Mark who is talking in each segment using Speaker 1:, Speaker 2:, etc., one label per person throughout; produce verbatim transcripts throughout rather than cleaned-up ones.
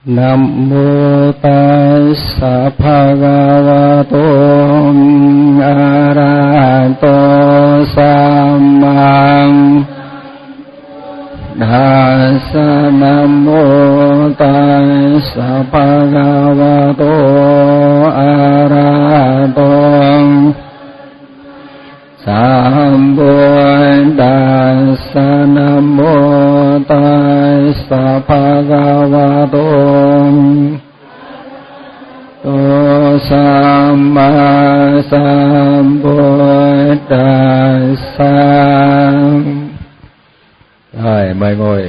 Speaker 1: Nam mô Tassa Bhagavato Arahato Samma Tassa. Nam mô Tassa Bhagavato Arahato Sambuddhassa. Nam mô Tassa Bhagavato Samma Sambuddhassa. Rồi, mời ngồi.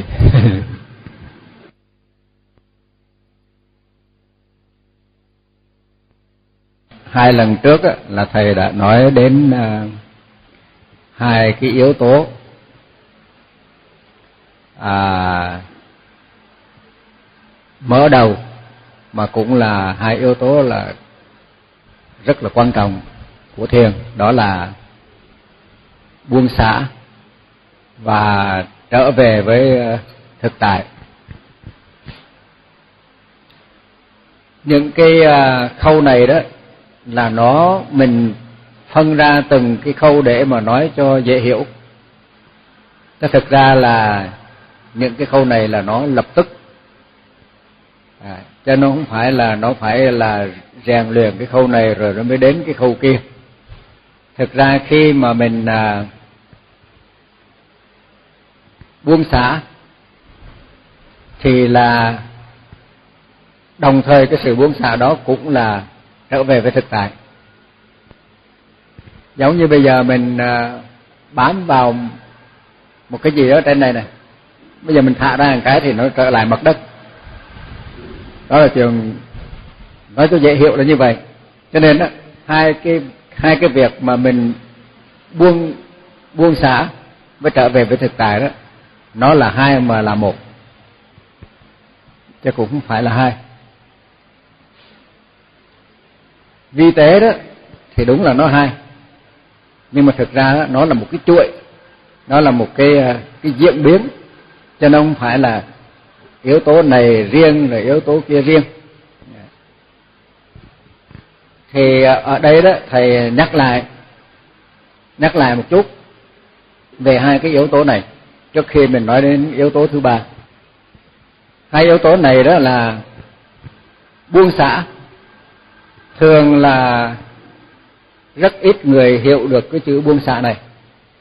Speaker 1: Hai lần trước á, là thầy đã nói đến uh, hai cái yếu tố à, mở đầu, mà cũng là hai yếu tố là rất là quan trọng của thiền, đó là buông xả và trở về với thực tại. Những cái khâu này đó là nó mình phân ra từng cái khâu để mà nói cho dễ hiểu. Thế thực ra là những cái khâu này là nó lập tức, à, cho nó không phải là nó phải là rèn luyện cái khâu này rồi nó mới đến cái khâu kia. Thực ra khi mà mình à, buông xả thì là đồng thời cái sự buông xả đó cũng là trở về với thực tại. Giống như bây giờ mình à, bám vào một cái gì đó trên này này, bây giờ mình thả ra một cái thì nó trở lại mặt đất. Đó là chuyện nói cho dễ hiểu là như vậy. Cho nên đó, hai cái hai cái việc mà mình buông buông xả với trở về với thực tại đó, nó là hai mà là một, chứ cũng không phải là hai. Vi tế đó thì đúng là nó hai, nhưng mà thực ra đó, nó là một cái chuỗi, nó là một cái cái diễn biến, cho nên không phải là yếu tố này riêng rồi yếu tố kia riêng. Thì ở đây đó thầy nhắc lại nhắc lại một chút về hai cái yếu tố này trước khi mình nói đến yếu tố thứ ba. Hai yếu tố này đó là buông xả. Thường là rất ít người hiểu được cái chữ buông xả này,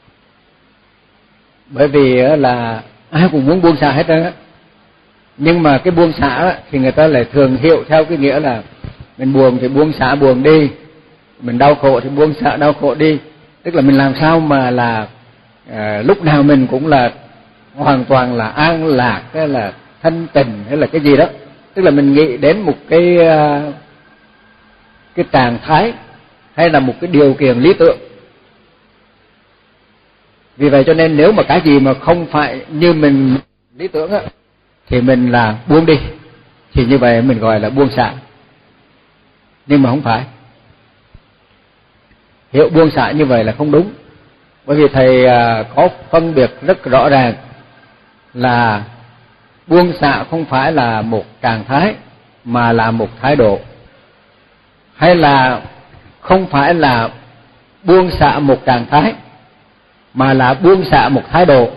Speaker 1: bởi vì là ai cũng muốn buông xả hết trơn á. Nhưng mà cái buông xả thì người ta lại thường hiểu theo cái nghĩa là mình buồn thì buông xả buồn đi, mình đau khổ thì buông xả đau khổ đi. Tức là mình làm sao mà là à, lúc nào mình cũng là hoàn toàn là an lạc hay là thanh tịnh hay là cái gì đó. Tức là mình nghĩ đến một cái cái trạng thái hay là một cái điều kiện lý tưởng. Vì vậy cho nên nếu mà cái gì mà không phải như mình lý tưởng á, thì mình là buông đi, thì như vậy mình gọi là buông xả. Nhưng mà không phải. Hiểu buông xả như vậy là không đúng. Bởi vì thầy có phân biệt rất rõ ràng là buông xả không phải là một trạng thái mà là một thái độ, hay là không phải là buông xả một trạng thái mà là buông xả một thái độ.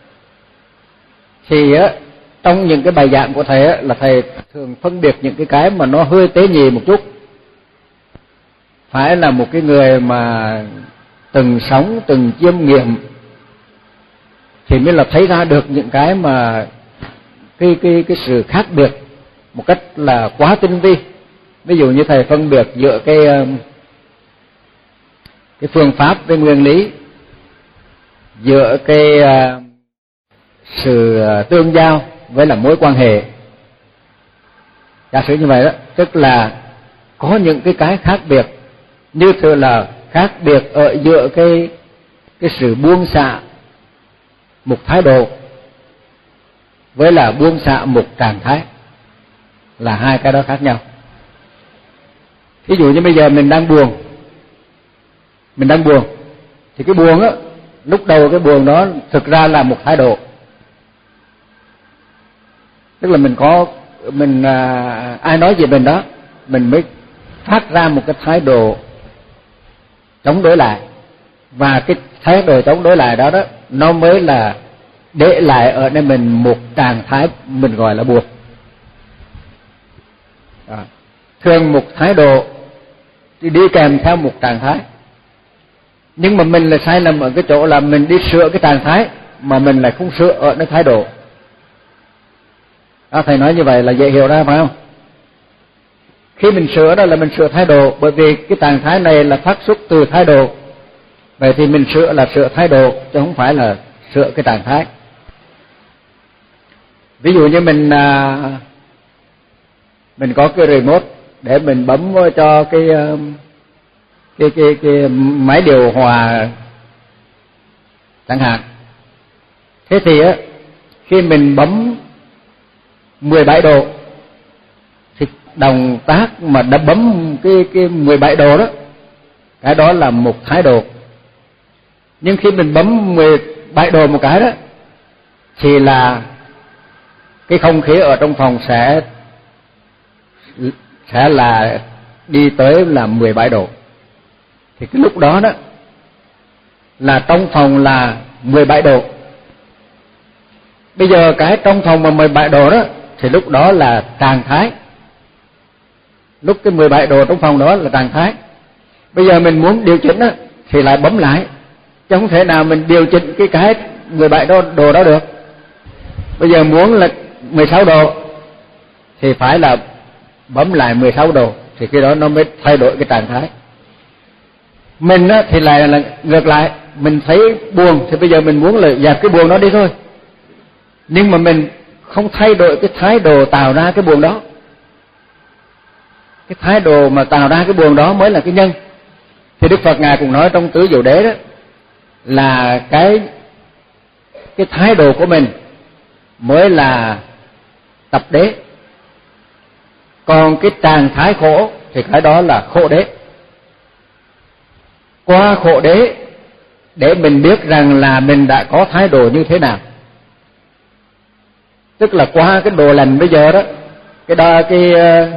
Speaker 1: Thì á, trong những cái bài giảng của thầy á, là thầy thường phân biệt những cái cái mà nó hơi tế nhị một chút. Phải là một cái người mà từng sống, từng chiêm nghiệm thì mới là thấy ra được những cái mà cái cái cái sự khác biệt một cách là quá tinh vi. Ví dụ như thầy phân biệt giữa cái cái phương pháp với nguyên lý, giữa cái sự tương giao với là mối quan hệ. Giả sử như vậy đó, tức là có những cái cái khác biệt, như thế là khác biệt ở giữa cái cái sự buông xả một thái độ với là buông xả một trạng thái, là hai cái đó khác nhau. Ví dụ như bây giờ mình đang buồn, mình đang buồn thì cái buồn á, lúc đầu cái buồn đó thực ra là một thái độ. Tức là mình có mình à, ai nói gì mình đó, mình mới phát ra một cái thái độ chống đối lại, và cái thái độ chống đối lại đó đó nó mới là để lại ở nơi mình một trạng thái mình gọi là buồn. À, thường một thái độ thì đi kèm theo một trạng thái, nhưng mà mình là sai lầm ở cái chỗ là mình đi sửa cái trạng thái mà mình lại không sửa ở nơi thái độ. À, thầy nói như vậy là dễ hiểu ra phải không? Khi mình sửa đó là mình sửa thái độ, bởi vì cái trạng thái này là phát xuất từ thái độ. Vậy thì mình sửa là sửa thái độ chứ không phải là sửa cái trạng thái. Ví dụ như mình à, mình có cái remote để mình bấm cho cái cái cái cái máy điều hòa chẳng hạn. Thế thì á, khi mình bấm mười bảy độ thì động tác mà đã bấm cái cái mười bảy độ đó, cái đó là một thái độ. Nhưng khi mình bấm mười bảy độ một cái đó thì là cái không khí ở trong phòng sẽ sẽ là đi tới là mười bảy độ. Thì cái lúc đó đó là trong phòng là mười bảy độ. Bây giờ cái trong phòng mà mười bảy độ đó thì lúc đó là trạng thái. Lúc cái mười bảy độ trong phòng đó là trạng thái. Bây giờ mình muốn điều chỉnh đó, thì lại bấm lại, chứ không thể nào mình điều chỉnh cái cái mười bảy độ đó được. Bây giờ muốn là mười sáu độ thì phải là bấm lại mười sáu độ, thì cái đó nó mới thay đổi cái trạng thái. Mình á, thì lại là ngược lại, mình thấy buồn thì bây giờ mình muốn là dẹp cái buồn đó đi thôi, nhưng mà mình không thay đổi cái thái độ tạo ra cái buồn đó. Cái thái độ mà tạo ra cái buồn đó mới là cái nhân. Thì Đức Phật Ngài cũng nói trong Tứ Diệu Đế đó là cái cái thái độ của mình mới là tập đế, còn cái trạng thái khổ thì cái đó là khổ đế. Qua khổ đế để mình biết rằng là mình đã có thái độ như thế nào. Tức là qua cái độ lành bây giờ đó, cái đo cái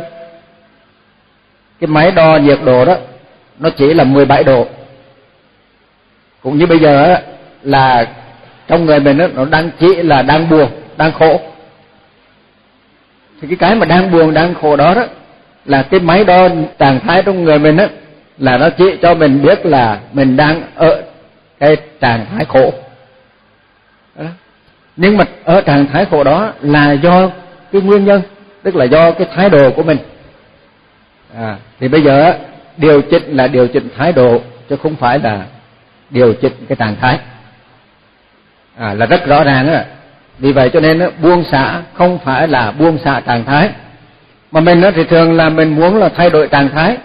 Speaker 1: cái máy đo nhiệt độ đó nó chỉ là mười bảy độ. Cũng như bây giờ đó, là trong người mình đó, nó đang chỉ là đang buồn, đang khổ. Thì cái cái mà đang buồn, đang khổ đó đó là cái máy đo trạng thái trong người mình đó, là nó chỉ cho mình biết là mình đang ở cái trạng thái khổ đó. Nhưng mà ở trạng thái khổ đó là do cái nguyên nhân, tức là do cái thái độ của mình. À, thì bây giờ điều chỉnh là điều chỉnh thái độ chứ không phải là điều chỉnh cái trạng thái. À, là rất rõ ràng á. Vì vậy cho nên buông xả không phải là buông xả trạng thái, mà mình thì thường là mình muốn là thay đổi trạng thái,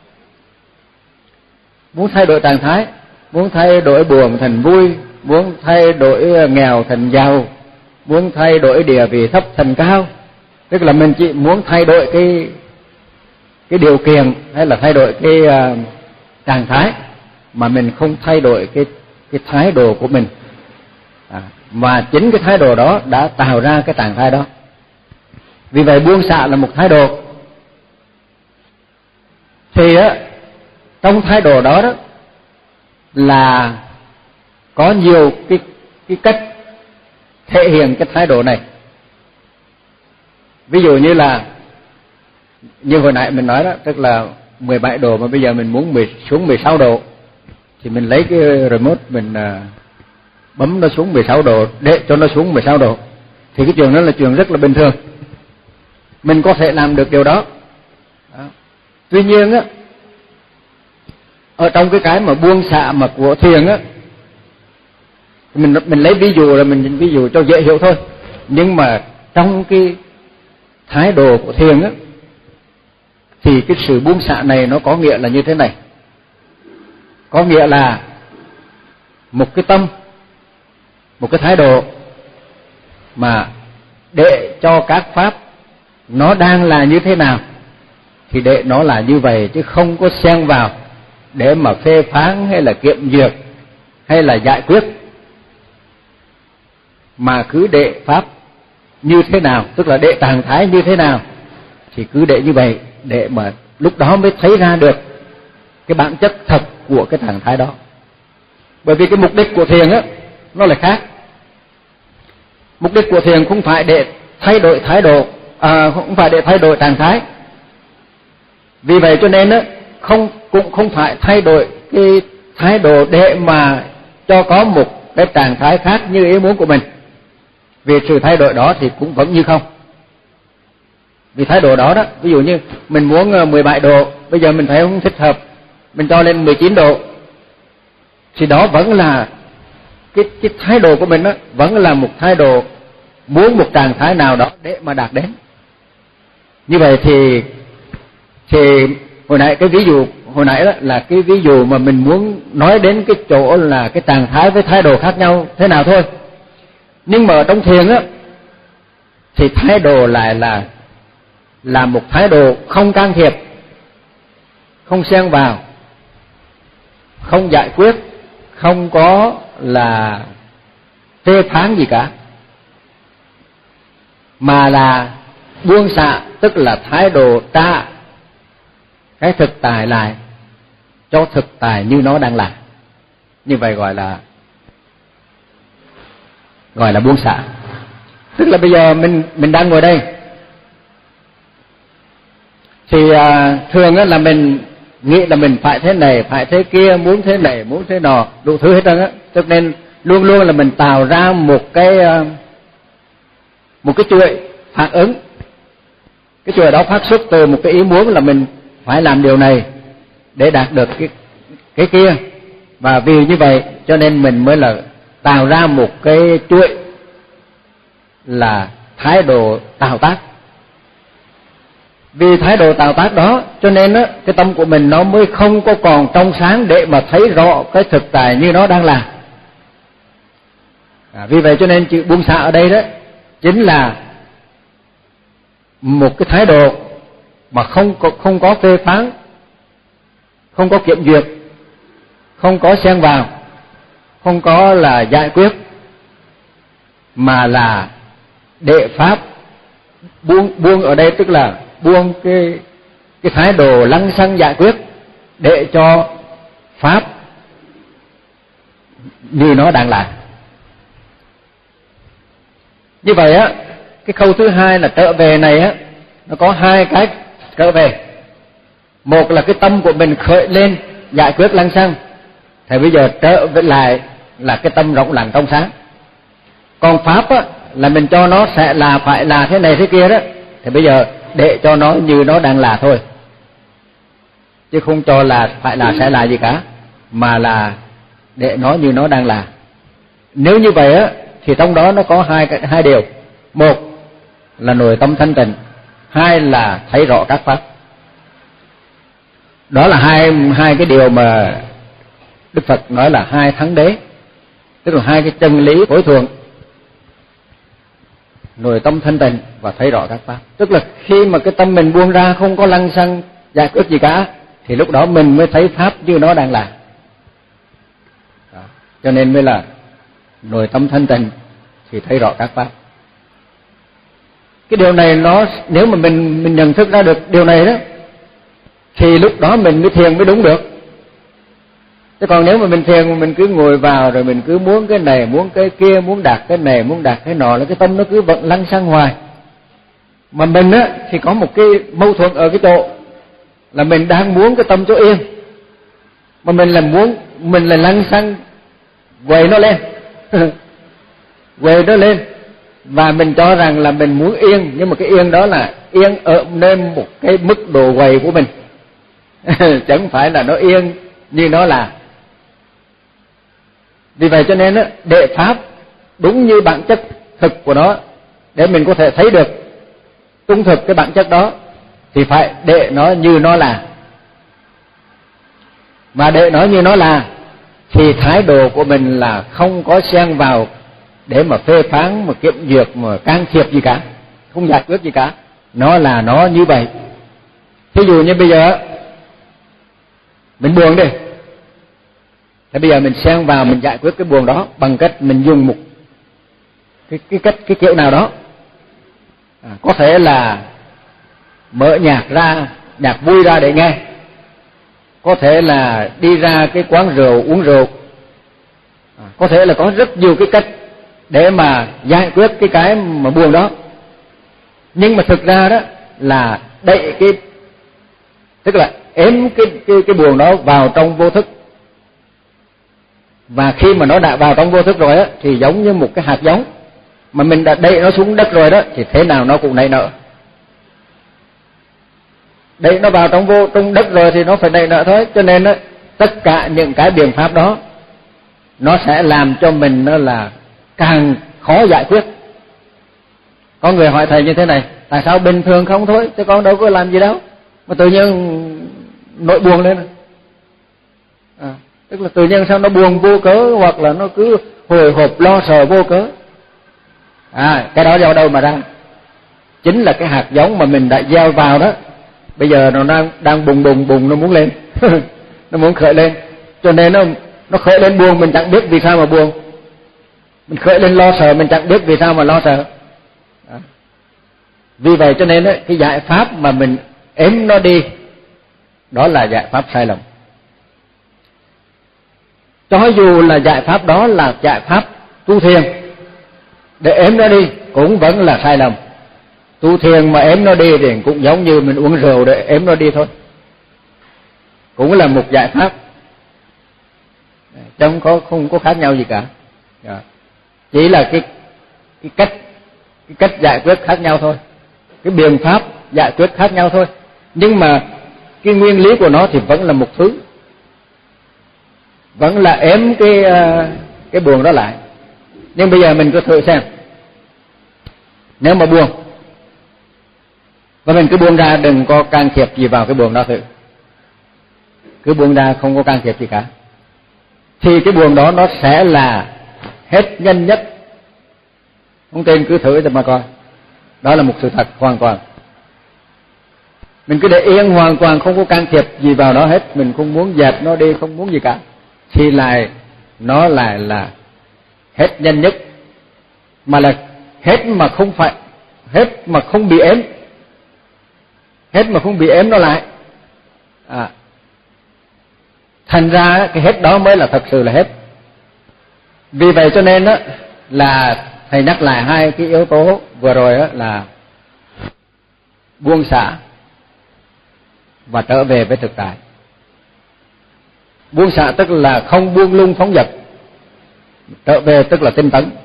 Speaker 1: muốn thay đổi trạng thái, muốn thay đổi buồn thành vui, muốn thay đổi nghèo thành giàu, muốn thay đổi địa vị thấp thành cao. Tức là mình chỉ muốn thay đổi cái cái điều kiện hay là thay đổi cái uh, trạng thái, mà mình không thay đổi cái cái thái độ của mình. À, mà chính cái thái độ đó đã tạo ra cái trạng thái đó. Vì vậy buông xả là một thái độ. Thì á, trong thái độ đó đó là có nhiều cái cái cách thể hiện cái thái độ này. Ví dụ như là như hồi nãy mình nói đó, tức là mười bảy độ mà bây giờ mình muốn mười, xuống mười sáu độ, thì mình lấy cái remote mình uh, bấm nó xuống mười sáu độ để cho nó xuống mười sáu độ. Thì cái chuyện đó là chuyện rất là bình thường, mình có thể làm được điều đó, đó. Tuy nhiên á, ở trong cái cái mà buông xả mà của thiền á, mình mình lấy ví dụ là mình ví dụ cho dễ hiểu thôi. Nhưng mà trong cái thái độ của thiền á, thì cái sự buông xả này nó có nghĩa là như thế này. Có nghĩa là một cái tâm, một cái thái độ mà để cho các pháp nó đang là như thế nào thì để nó là như vậy, chứ không có xen vào để mà phê phán hay là kiểm duyệt hay là giải quyết, mà cứ để pháp như thế nào, tức là đệ trạng thái như thế nào, thì cứ để như vậy, để mà lúc đó mới thấy ra được cái bản chất thật của cái trạng thái đó. Bởi vì cái mục đích của thiền á, nó lại khác. Mục đích của thiền không phải để thay đổi thái độ, à, không phải để thay đổi trạng thái. Vì vậy cho nên á, không cũng không phải thay đổi cái thái độ để mà cho có một cái trạng thái khác như ý muốn của mình. Vì sự thay đổi đó thì cũng vẫn như không. Vì thái độ đó đó, ví dụ như mình muốn mười bảy độ, bây giờ mình thấy không thích hợp, mình cho lên mười chín độ, thì đó vẫn là cái cái thái độ của mình đó, vẫn là một thái độ muốn một trạng thái nào đó để mà đạt đến. Như vậy thì thì hồi nãy cái ví dụ hồi nãy đó là cái ví dụ mà mình muốn nói đến cái chỗ là cái trạng thái với thái độ khác nhau thế nào thôi. Nhưng mà ở trong thiền á thì thái độ lại là là một thái độ không can thiệp, không xen vào, không giải quyết, không có là phê phán gì cả, mà là buông xả, tức là thái độ trả cái thực tại lại cho thực tại như nó đang là. Như vậy gọi là gọi là buông xả. Tức là bây giờ mình mình đang ngồi đây thì à, thường á là mình nghĩ là mình phải thế này, phải thế kia, muốn thế này, muốn thế nọ, đủ thứ hết trơn á. Cho nên luôn luôn là mình tạo ra một cái một cái chuỗi phản ứng. Cái chuỗi đó phát xuất từ một cái ý muốn là mình phải làm điều này để đạt được cái cái kia, và vì như vậy cho nên mình mới là tạo ra một cái chuỗi là thái độ tạo tác. Vì thái độ tạo tác đó cho nên á, cái tâm của mình nó mới không có còn trong sáng để mà thấy rõ cái thực tại như nó đang là. À, vì vậy cho nên chữ buông xả ở đây đó chính là một cái thái độ mà không có, không có phê phán, không có kiểm duyệt, không có xen vào, không có là giải quyết, mà là đệ pháp. Buông buông ở đây tức là buông cái cái thái độ lăng xăng giải quyết để cho pháp như nó đang là. Như vậy á, cái khâu thứ hai là trở về này á, nó có hai cái trở về. Một là cái tâm của mình khởi lên giải quyết lăng xăng, thì bây giờ trở về lại là cái tâm rộng lặng trong sáng. Còn pháp á là mình cho nó sẽ là phải là thế này thế kia đó, thì bây giờ để cho nó như nó đang là thôi, chứ không cho là phải là sẽ là gì cả, mà là để nó như nó đang là. Nếu như vậy á thì trong đó nó có hai hai điều. Một là nội tâm thanh tịnh, hai là thấy rõ các pháp. Đó là hai hai cái điều mà Đức Phật nói là hai thắng đế, tức là hai cái chân lý phối thuận: nội tâm thanh tịnh và thấy rõ các pháp. Tức là khi mà cái tâm mình buông ra, không có lăng xăng giải quyết gì cả, thì lúc đó mình mới thấy pháp như nó đang là. Đó. Cho nên mới là nội tâm thanh tịnh thì thấy rõ các pháp. Cái điều này nó, nếu mà mình mình nhận thức ra được điều này đó, thì lúc đó mình mới thiền mới đúng được. Chứ còn nếu mà mình thiền mà mình cứ ngồi vào rồi mình cứ muốn cái này, muốn cái kia, muốn đạt cái này, muốn đạt cái nọ, là cái tâm nó cứ vận lăng xăng hoài. Mà mình á thì có một cái mâu thuẫn ở cái chỗ là mình đang muốn cái tâm chỗ yên, mà mình là muốn mình là lăng xăng quầy nó lên quầy nó lên, và mình cho rằng là mình muốn yên, nhưng mà cái yên đó là yên ở nơi một cái mức độ quầy của mình chẳng phải là nó yên như nó là. Vì vậy cho nên á, đệ pháp đúng như bản chất thực của nó, để mình có thể thấy được trung thực cái bản chất đó, thì phải đệ nó như nó là. Mà đệ nó như nó là thì thái độ của mình là không có xen vào để mà phê phán, mà kiểm duyệt, mà can thiệp gì cả, không giải quyết gì cả. Nó là nó như vậy. Ví dụ như bây giờ mình buồn đi, thì bây giờ mình xen vào mình giải quyết cái buồn đó bằng cách mình dùng một cái cái cách cái kiểu nào đó, À, có thể là mở nhạc ra, nhạc vui ra để nghe, có thể là đi ra cái quán rượu uống rượu, à, có thể là có rất nhiều cái cách để mà giải quyết cái cái mà buồn đó. Nhưng mà thực ra đó là đẩy cái, tức là ém cái cái cái buồn đó vào trong vô thức. Và khi mà nó đã vào trong vô thức rồi á, thì giống như một cái hạt giống mà mình đã đẩy nó xuống đất rồi đó, thì thế nào nó cũng nảy nở. Đẩy nó vào trong vô trong đất rồi thì nó phải nảy nở thôi. Cho nên á, tất cả những cái biện pháp đó nó sẽ làm cho mình nó là càng khó giải quyết. Có người hỏi thầy như thế này: tại sao bình thường không thôi, chứ con đâu có làm gì đâu mà tự nhiên nỗi buồn lên? À, tức là tự nhiên sao nó buồn vô cớ, hoặc là nó cứ hồi hộp lo sợ vô cớ. À, cái đó do đâu mà ra? Chính là cái hạt giống mà mình đã gieo vào đó, bây giờ nó đang đang bùng bùng bùng nó muốn lên nó muốn khởi lên, cho nên nó nó khởi lên buồn, mình chẳng biết vì sao mà buồn. Mình khởi lên lo sợ, mình chẳng biết vì sao mà lo sợ. À, vì vậy cho nên ấy, cái giải pháp mà mình ém nó đi, đó là giải pháp sai lầm. Cho dù là giải pháp đó là giải pháp tu thiền để ém nó đi cũng vẫn là sai lầm. Tu thiền mà ém nó đi thì cũng giống như mình uống rượu để ém nó đi thôi, cũng là một giải pháp, chẳng có không có khác nhau gì cả. Chỉ là cái cái cách cái cách giải quyết khác nhau thôi, cái biện pháp giải quyết khác nhau thôi, nhưng mà cái nguyên lý của nó thì vẫn là một thứ, vẫn là ém cái cái buồn đó lại. Nhưng bây giờ mình cứ thử xem, nếu mà buồn và mình cứ buông ra, đừng có can thiệp gì vào cái buồn đó, thử cứ buông ra, không có can thiệp gì cả, thì cái buồn đó nó sẽ là hết nhanh nhất. Không tin cứ thử cho mà coi, đó là một sự thật hoàn toàn. Mình cứ để yên hoàn toàn, không có can thiệp gì vào đó hết, mình không muốn dẹp nó đi, không muốn gì cả, thì lại nó lại là hết nhanh nhất, mà là hết mà không phải hết mà không bị ém, hết mà không bị ém nó lại. À, thành ra cái hết đó mới là thật sự là hết. Vì vậy cho nên đó là thầy nhắc lại hai cái yếu tố vừa rồi đó là buông xả và trở về với thực tại. Buông xả tức là không buông lung phóng dật, trở về tức là tinh tấn.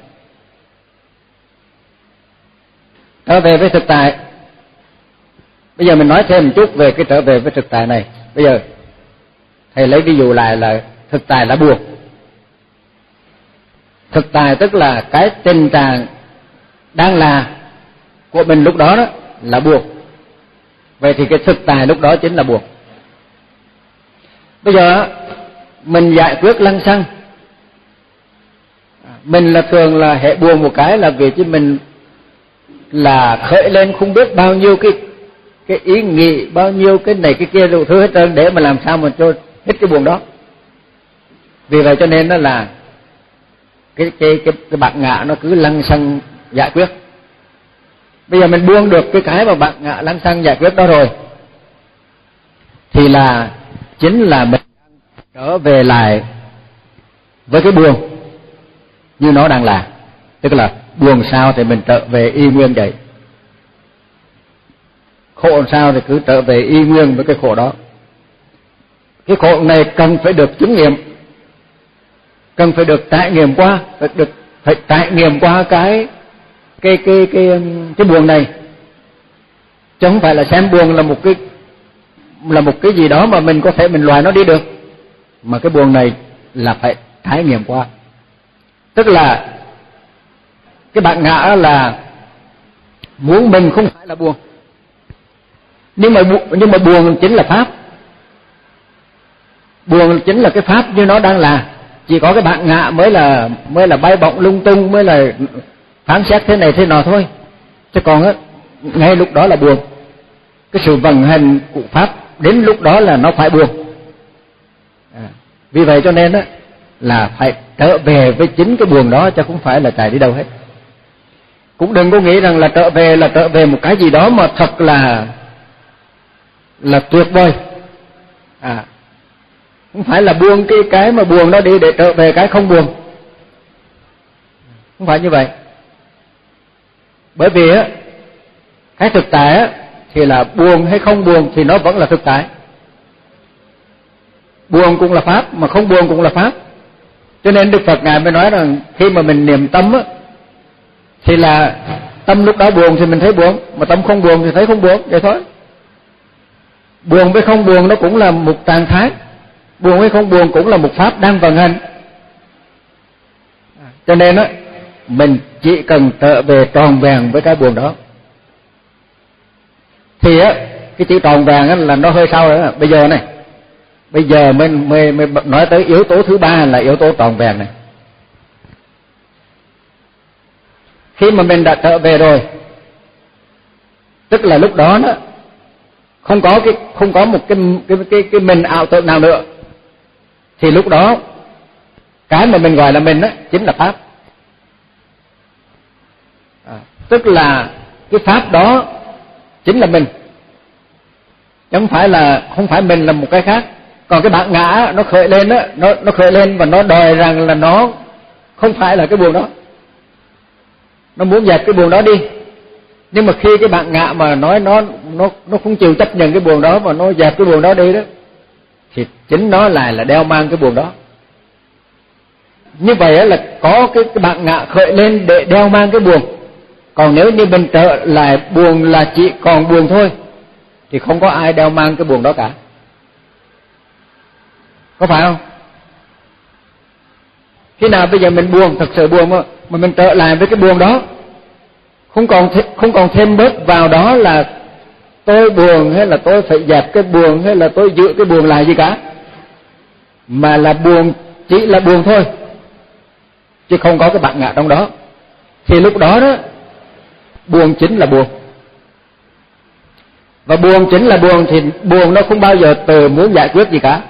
Speaker 1: Trở về với thực tại, bây giờ mình nói thêm một chút về cái trở về với thực tại này. Bây giờ thầy lấy ví dụ lại là thực tại là buồn. Thực tại tức là cái tình trạng đang là của mình lúc đó đó là buồn. Vậy thì cái thực tại lúc đó chính là buồn. Bây giờ mình giải quyết lăng xăng, mình là thường là hệ buồn một cái là vì chứ mình là khởi lên không biết bao nhiêu cái cái ý nghĩ, bao nhiêu cái này cái kia đủ thứ hết trơn để mà làm sao mà cho hết cái buồn đó. Vì vậy cho nên đó là cái cái cái, cái bạt ngã nó cứ lăng xăng giải quyết. Bây giờ mình buông được cái cái mà bạt ngã lăng xăng giải quyết đó rồi, thì là chính là mình trở về lại với cái buồn như nó đang là, tức là buồn sao thì mình trở về y nguyên vậy, khổ sao thì cứ trở về y nguyên với cái khổ đó. Cái khổ này cần phải được chứng nghiệm, cần phải được trải nghiệm qua, phải được phải trải nghiệm qua cái cái cái cái cái buồn này, chứ không phải là xem buồn là một cái là một cái gì đó mà mình có thể mình loại nó đi được, mà cái buồn này là phải trải nghiệm qua. Tức là cái bản ngã là muốn mình không phải là buồn, nhưng mà nhưng mà buồn chính là pháp, buồn chính là cái pháp như nó đang là. Chỉ có cái bản ngã mới là mới là bay bổng lung tung, mới là phán xét thế này thế nọ thôi, chứ còn á ngay lúc đó là buồn. Cái sự vận hành của pháp đến lúc đó là nó phải buồn. À, vì vậy cho nên á, là phải trở về với chính cái buồn đó, chứ không phải là chạy đi đâu hết. cũng đừng có nghĩ rằng là trở về là trở về một cái gì đó mà thật là là tuyệt vời. À, không phải là buông cái cái mà buồn đó đi để trở về cái không buồn. Không phải như vậy. Bởi vì á, cái thực tại á thì là buồn hay không buồn thì nó vẫn là thực tại. Buồn cũng là pháp, mà không buồn cũng là pháp. Cho nên Đức Phật Ngài mới nói rằng khi mà mình niệm tâm á, thì là tâm lúc đó buồn thì mình thấy buồn, mà tâm không buồn thì thấy không buồn, vậy thôi. Buồn với không buồn nó cũng là một trạng thái, buồn với không buồn cũng là một pháp đang vận hành. Cho nên á, mình chỉ cần trở về tròn vẹn với cái buồn đó. Thì á, cái chữ tròn vẹn á là nó hơi sau rồi đó. Bây giờ này, bây giờ mình mới, mới nói tới yếu tố thứ ba là yếu tố tròn vẹn này. Khi mà mình đã trở về rồi, tức là lúc đó đó không có cái không có một cái cái cái cái mình ảo tưởng nào nữa, thì lúc đó cái mà mình gọi là mình đó chính là pháp. À, tức là cái pháp đó chính là mình, chứ không phải là không phải mình là một cái khác. Còn cái bản ngã nó khởi lên đó, nó nó khởi lên và nó đòi rằng là nó không phải là cái buồn đó, nó muốn dẹp cái buồn đó đi. Nhưng mà khi cái bản ngã mà nói nó nó nó không chịu chấp nhận cái buồn đó mà nó dẹp cái buồn đó đi đó, thì chính nó lại là đeo mang cái buồn đó. Như vậy là có cái, cái bản ngã khởi lên để đeo mang cái buồn. Còn nếu như mình trở lại buồn là chỉ còn buồn thôi, thì không có ai đeo mang cái buồn đó cả. Có phải không? Khi nào bây giờ mình buồn, thật sự buồn mà mình trở lại với cái buồn đó, không còn không còn thêm bớt vào đó là tôi buồn hay là tôi phải dẹp cái buồn hay là tôi giữ cái buồn lại gì cả, mà là buồn chỉ là buồn thôi, chứ không có cái bản ngã trong đó. Thì lúc đó đó, buồn chính là buồn. Và buồn chính là buồn thì buồn nó không bao giờ từ muốn giải quyết gì cả.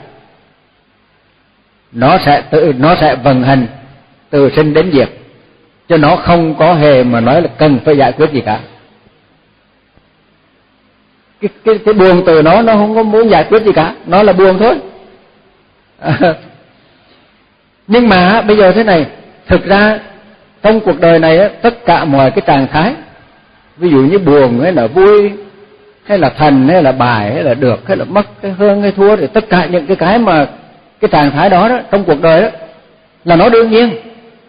Speaker 1: Nó sẽ tự nó sẽ vận hành từ sinh đến diệt, chứ nó không có hề mà nói là cần phải giải quyết gì cả. Cái cái cái buồn từ nó nó không có muốn giải quyết gì cả, nó là buồn thôi. À, nhưng mà bây giờ thế này, thực ra trong cuộc đời này tất cả mọi cái trạng thái, ví dụ như buồn hay là vui hay là thành hay là bài hay là được hay là mất hay hơn hay thua, thì tất cả những cái cái mà cái trạng thái đó đó trong cuộc đời đó là nó đương nhiên,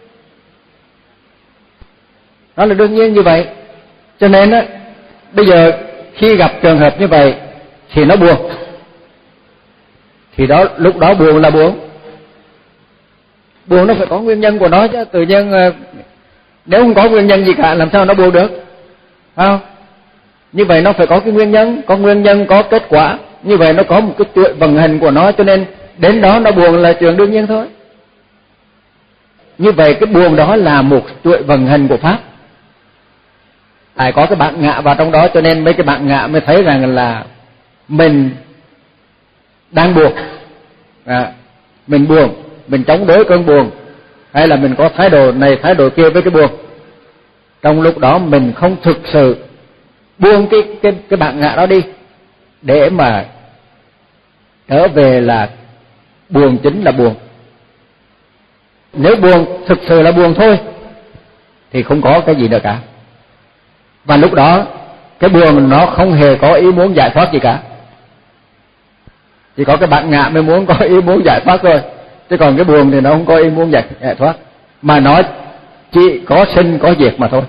Speaker 1: nó là đương nhiên như vậy. Cho nên đó, bây giờ khi gặp trường hợp như vậy thì nó buồn, thì đó lúc đó buồn là buồn. Buồn nó phải có nguyên nhân của nó chứ, tự nhiên nếu không có nguyên nhân gì cả làm sao nó buồn được, phải không? Như vậy nó phải có cái nguyên nhân, có nguyên nhân có kết quả, như vậy nó có một cái chuỗi vận hành của nó, cho nên đến đó nó buồn là chuyện đương nhiên thôi. Như vậy cái buồn đó là một chuỗi vận hành của pháp. Phải có cái bản ngã vào trong đó, cho nên mấy cái bản ngã mới thấy rằng là mình đang buồn, à, mình buồn, mình chống đối cơn buồn, hay là mình có thái độ này thái độ kia với cái buồn. Trong lúc đó mình không thực sự buông cái cái cái bản ngã đó đi để mà trở về là buồn chính là buồn. Nếu buồn thực sự là buồn thôi thì không có cái gì nữa cả. Và lúc đó cái buồn nó không hề có ý muốn giải thoát gì cả. Chỉ có cái bản ngã mới muốn có ý muốn giải thoát thôi, chứ còn cái buồn thì nó không có ý muốn giải, giải thoát, mà nó chỉ có sinh có diệt mà thôi.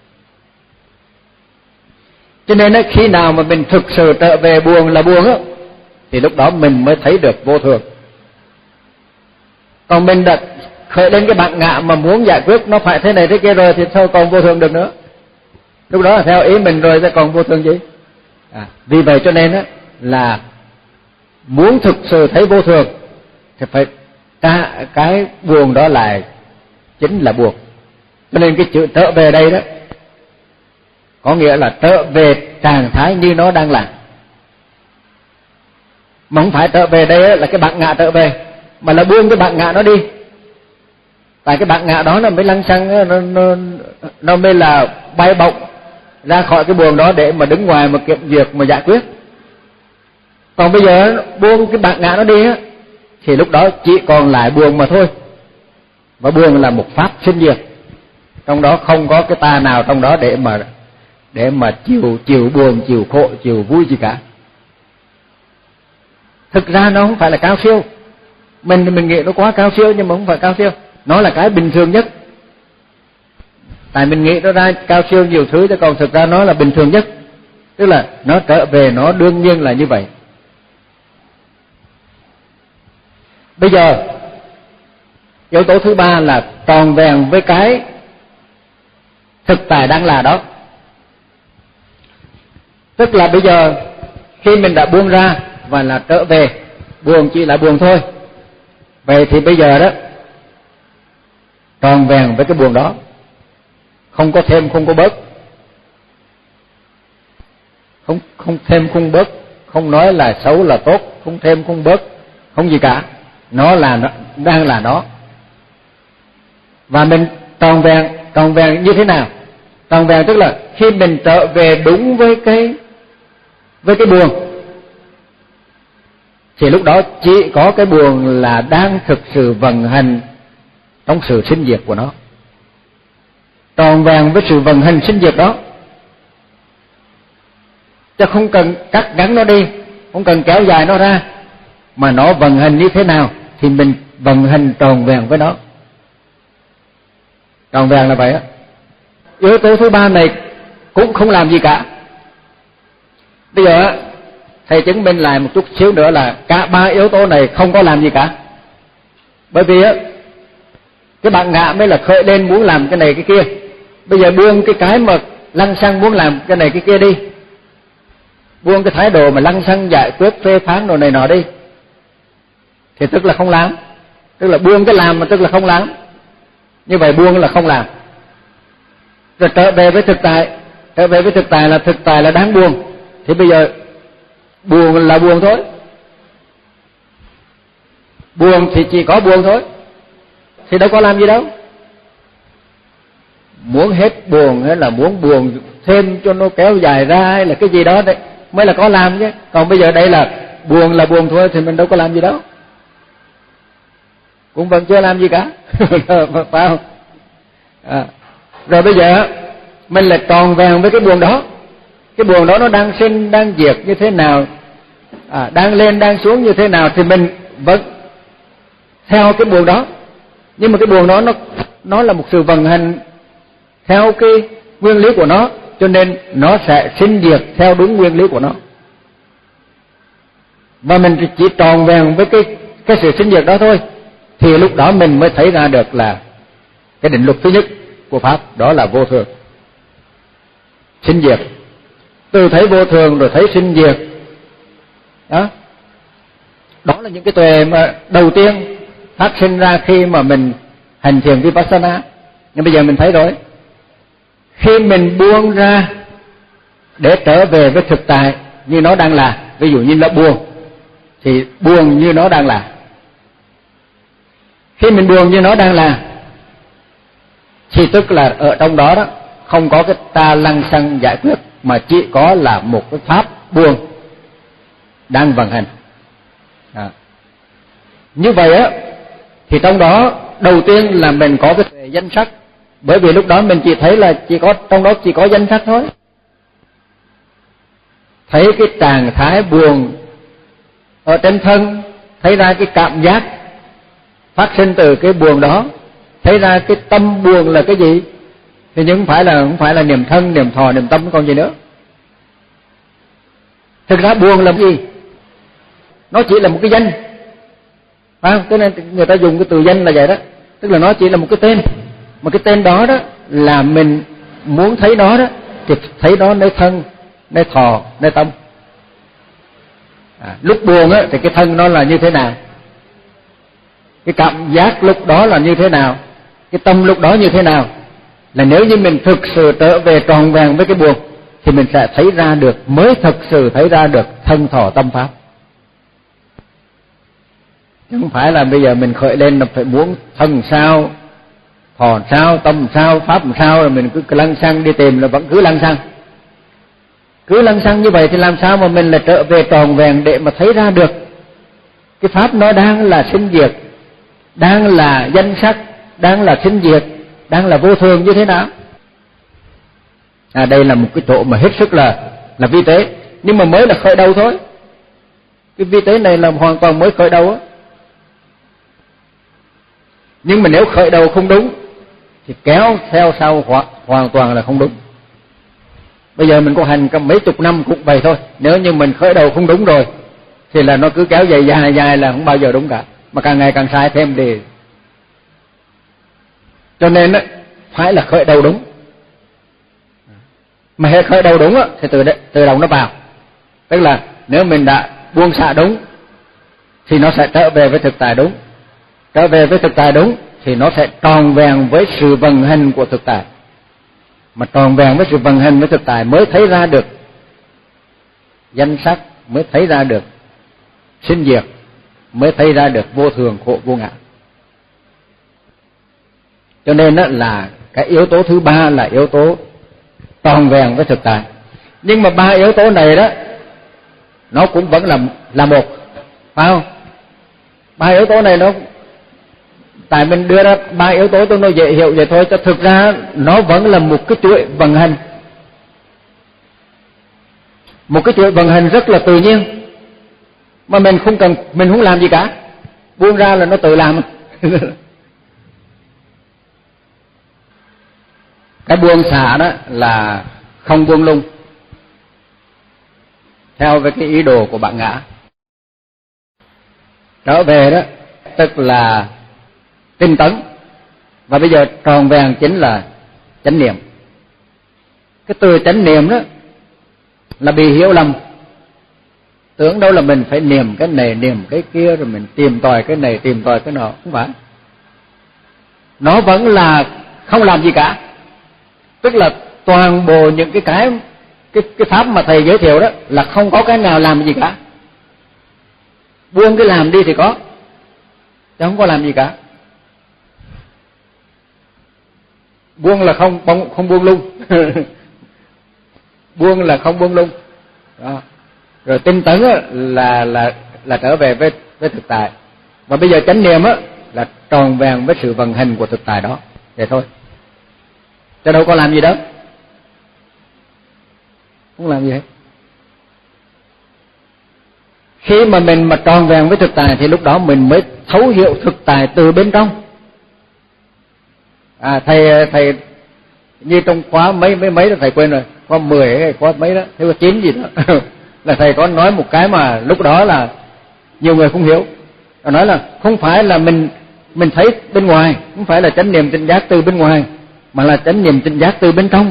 Speaker 1: Cho nên khi nào mà mình thực sự trở về buồn là buồn á, thì lúc đó mình mới thấy được vô thường. Còn mình đã khởi lên cái bản ngã mà muốn giải quyết nó phải thế này thế kia rồi thì sao còn vô thường được nữa. Lúc đó là theo ý mình rồi sẽ còn vô thường gì. À, vì vậy cho nên á là muốn thực sự thấy vô thường thì phải ta cái buồn đó lại chính là buồn. Cho nên cái chữ trở về đây đó có nghĩa là trở về trạng thái như nó đang là. Mà không phải trở về đây là cái bản ngã trở về, mà là buông cái bản ngã nó đi. Tại cái bản ngã đó nó mới lăng xăng, nó, nó, nó mới là bay bổng ra khỏi cái buồng đó để mà đứng ngoài mà kiểm duyệt mà giải quyết. Còn bây giờ buông cái bản ngã nó đi á, thì lúc đó chỉ còn lại buồn mà thôi. Và buồn là một pháp sinh diệt, trong đó không có cái ta nào trong đó để mà để mà chịu chịu buồn, chịu khổ, chịu vui gì cả. Thực ra nó không phải là cao siêu. Mình mình nghĩ nó quá cao siêu, nhưng mà không phải cao siêu. Nó là cái bình thường nhất. Tại mình nghĩ nó ra cao siêu nhiều thứ, chứ còn thực ra nó là bình thường nhất. Tức là nó trở về nó đương nhiên là như vậy. Bây giờ yếu tố thứ ba là tròn vẹn với cái thực tại đang là đó. Tức là bây giờ khi mình đã buông ra và là trở về, buồn chỉ là buồn thôi. Vậy thì bây giờ đó tròn vẹn với cái buồn đó, không có thêm không có bớt, không không thêm không bớt, không nói là xấu là tốt, không thêm không bớt, không gì cả. Nó là nó đang là nó. Và mình tròn vẹn, tròn vẹn như thế nào? Tròn vẹn tức là khi mình trở về đúng với cái với cái buồn, thì lúc đó chỉ có cái buồn là đang thực sự vận hành trong sự sinh diệt của nó. Tròn vẹn với sự vận hành sinh diệt đó, chứ không cần cắt ngắn nó đi, không cần kéo dài nó ra, mà nó vận hành như thế nào thì mình vận hành tròn vẹn với nó. Tròn vẹn là vậy á. Yếu tố thứ ba này cũng không làm gì cả. Bây giờ thầy chứng minh lại một chút xíu nữa là cả ba yếu tố này không có làm gì cả. Bởi vì á, cái bản ngã mới là khởi lên muốn làm cái này cái kia. Bây giờ buông cái cái mà lăng xăng muốn làm cái này cái kia đi, buông cái thái độ mà lăng xăng giải quyết phê phán đồ này nọ đi, thì tức là không làm. Tức là buông cái làm mà tức là không làm. Như vậy buông là không làm. Rồi trở về với thực tại, trở về với thực tại là thực tại là đáng buồn. Thì bây giờ buồn là buồn thôi. Buồn thì chỉ có buồn thôi, thì đâu có làm gì đâu. Muốn hết buồn hay là muốn buồn thêm cho nó kéo dài ra hay là cái gì đó đấy mới là có làm chứ. Còn bây giờ đây là buồn là buồn thôi thì mình đâu có làm gì đâu, cũng vẫn chưa làm gì cả. Phải không? À, rồi bây giờ mình lại tròn vẹn với cái buồn đó. Cái buồn đó nó đang sinh đang diệt như thế nào, à, đang lên đang xuống như thế nào thì mình vẫn theo cái buồn đó. Nhưng mà cái buồn đó nó nó là một sự vận hành theo cái nguyên lý của nó, cho nên nó sẽ sinh diệt theo đúng nguyên lý của nó. Và mình chỉ tròn vẹn với cái cái sự sinh diệt đó thôi, thì lúc đó mình mới thấy ra được là cái định luật thứ nhất của pháp, đó là vô thường, sinh diệt. Từ thấy vô thường rồi thấy sinh diệt đó, đó là những cái tuệ mà đầu tiên phát sinh ra khi mà mình hành thiền Vipassana. Nhưng bây giờ mình thấy rồi, khi mình buông ra để trở về với thực tại như nó đang là, ví dụ như là buồn thì buồn như nó đang là. Khi mình buồn như nó đang là thì tức là ở trong đó đó không có cái ta lăng xăng giải quyết, mà chỉ có là một cái pháp buồn đang vận hành. À. Như vậy á thì trong đó đầu tiên là mình có cái tuệ danh sắc, bởi vì lúc đó mình chỉ thấy là chỉ có trong đó chỉ có danh sắc thôi. Thấy cái trạng thái buồn ở trên thân, thấy ra cái cảm giác phát sinh từ cái buồn đó, thấy ra cái tâm buồn là cái gì, thì nhưng không phải là không phải là niệm thân, niệm thọ, niệm tâm còn gì nữa. Thực ra buồn là gì? Nó chỉ là một cái danh, phải không? Cho nên người ta dùng cái từ danh là vậy đó, tức là nó chỉ là một cái tên, mà cái tên đó đó là mình muốn thấy nó đó thì thấy nó nơi thân, nơi thọ, nơi tâm. À, lúc buồn á thì cái thân nó là như thế nào, cái cảm giác lúc đó là như thế nào, cái tâm lúc đó như thế nào, là nếu như mình thực sự trở về tròn vẹn với cái buồn thì mình sẽ thấy ra được, mới thực sự thấy ra được thân thọ tâm pháp. Chứ không phải là bây giờ mình khởi lên là phải muốn thân sao, thọ hòn sao, tâm sao, pháp làm sao, rồi mình cứ lăng xăng đi tìm là vẫn cứ lăng xăng. Cứ lăng xăng như vậy thì làm sao mà mình là trở về tròn vẹn để mà thấy ra được cái pháp nó đang là sinh diệt, đang là danh sắc, đang là sinh diệt, đang là vô thường như thế nào? À, đây là một cái chỗ mà hết sức là là vi tế, nhưng mà mới là khởi đầu thôi. Cái vi tế này là hoàn toàn mới khởi đầu á. Nhưng mà nếu khởi đầu không đúng thì kéo theo sau hoàn, hoàn toàn là không đúng. Bây giờ mình có hành cả mấy chục năm cũng vậy thôi. Nếu như mình khởi đầu không đúng rồi thì là nó cứ kéo dài dài dài là không bao giờ đúng cả, mà càng ngày càng sai thêm đi. Cho nên á, phải là khởi đầu đúng. Mà hệ khởi đầu đúng á thì từ từ đầu nó vào. Tức là nếu mình đã buông xả đúng thì nó sẽ trở về với thực tại đúng. Trở về với thực tại đúng thì nó sẽ tròn vẹn với sự vận hành của thực tại. Mà tròn vẹn với sự vận hành với thực tại mới thấy ra được danh sắc, mới thấy ra được sinh diệt, mới thấy ra được vô thường khổ vô ngã. Cho nên đó là cái yếu tố thứ ba là yếu tố tròn vẹn với thực tại. Nhưng mà ba yếu tố này đó nó cũng vẫn là là một, phải không? Ba yếu tố này nó, tại mình đưa ra ba yếu tố cho nó dễ hiểu vậy thôi, cho thực ra nó vẫn là một cái chuỗi vận hành, một cái chuỗi vận hành rất là tự nhiên, mà mình không cần, mình không làm gì cả, buông ra là nó tự làm. Cái buông xả đó là không buông lung theo với cái ý đồ của bạn ngã. Trở về đó tức là tinh tấn, và bây giờ tròn vẹn chính là chánh niệm. Cái từ chánh niệm đó là bị hiểu lầm, tưởng đâu là mình phải niệm cái này niệm cái kia rồi mình tìm tòi cái này tìm tòi cái nọ, không phải. Nó vẫn là không làm gì cả, tức là toàn bộ những cái cái cái cái pháp mà thầy giới thiệu đó là không có cái nào làm gì cả. Buông cái làm đi thì có, chứ không có làm gì cả. Buông là không không buông lung. Buông là không buông lung. Đó. Rồi tinh tấn là là là trở về với với thực tại. Và bây giờ chánh niệm á là tròn vẹn với sự vận hành của thực tại đó. Vậy thôi. Chứ đâu có làm gì đâu. Không làm gì hết. Khi mà mình mà tròn vẹn với thực tại thì lúc đó mình mới thấu hiểu thực tại từ bên trong. À, thầy thầy như trong khóa mấy mấy mấy đó thầy quên rồi, khóa mười hay khóa mấy đó, hay khóa chín gì đó là thầy có nói một cái mà lúc đó là nhiều người không hiểu. Nó nói là không phải là mình mình thấy bên ngoài, không phải là chánh niệm tỉnh giác từ bên ngoài, mà là chánh niệm tỉnh giác từ bên trong.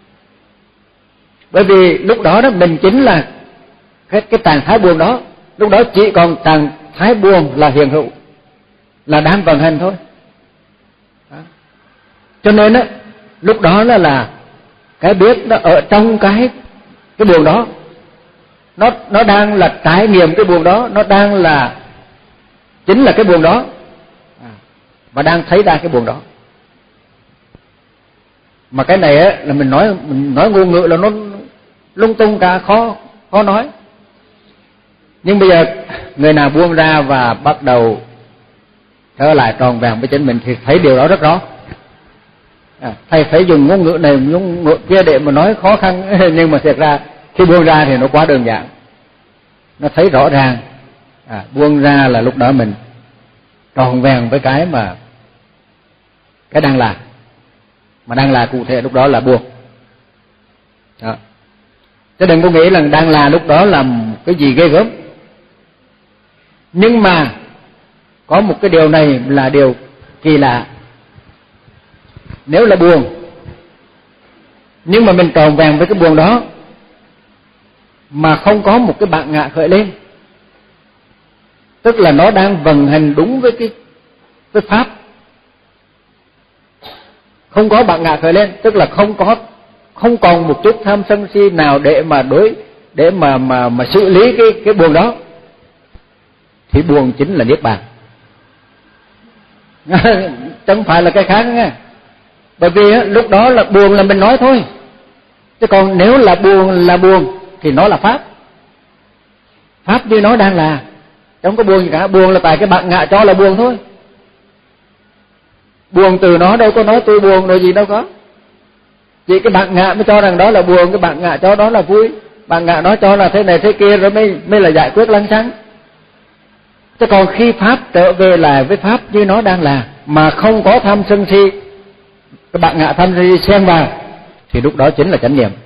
Speaker 1: Bởi vì lúc đó đó mình chính là cái cái trạng thái buồn đó, lúc đó chỉ còn trạng thái buồn là hiện hữu, là đang vận hành thôi. Đó. Cho nên á lúc đó là là cái biết nó ở trong cái cái buồn đó, nó nó đang là trải nghiệm cái buồn đó, nó đang là chính là cái buồn đó, và đang thấy ra cái buồn đó. Mà cái này á là mình nói mình nói ngôn ngữ là nó lung tung cả, khó khó nói. Nhưng bây giờ người nào buông ra và bắt đầu trở lại tròn vẹn với chính mình thì thấy điều đó rất rõ. À, thầy phải dùng ngôn ngữ này ngôn ngữ kia để mà nói khó khăn, nhưng mà thật ra khi buông ra thì nó quá đơn giản, nó thấy rõ ràng. À, buông ra là lúc đó mình tròn vẹn với cái mà cái đang là, mà đang là cụ thể lúc đó là buông. Đó. Chứ đừng có nghĩ là đang là lúc đó là cái gì ghê gớm. Nhưng mà có một cái điều này là điều kỳ lạ. Nếu là buồn, nhưng mà mình tròn vẹn với cái buồn đó mà không có một cái bạn ngã khởi lên, tức là nó đang vận hành đúng với cái cái pháp, không có bạn ngã khởi lên, tức là không có không còn một chút tham sân si nào để mà đối để mà mà mà xử lý cái cái buồn đó, thì buồn chính là niết bàn. Chẳng phải là cái khác nha. Bởi vì á, lúc đó là buồn là mình nói thôi, chứ còn nếu là buồn là buồn thì nó là pháp. Pháp như nó đang là, không có buồn gì cả. Buồn là tại cái bạn ngạ cho là buồn thôi. Buồn từ nó đâu có nói tôi buồn rồi gì đâu có. Chỉ cái bạn ngạ mới cho rằng đó là buồn, cái bạn ngạ cho đó là vui. Bạn ngạ nói cho là thế này thế kia rồi mới mới là giải quyết lăng xăng. Chứ còn khi pháp trở về lại với pháp như nó đang là, mà không có tham sân si, cái bạn ngạ tham sân si xen vào, thì lúc đó chính là chánh niệm.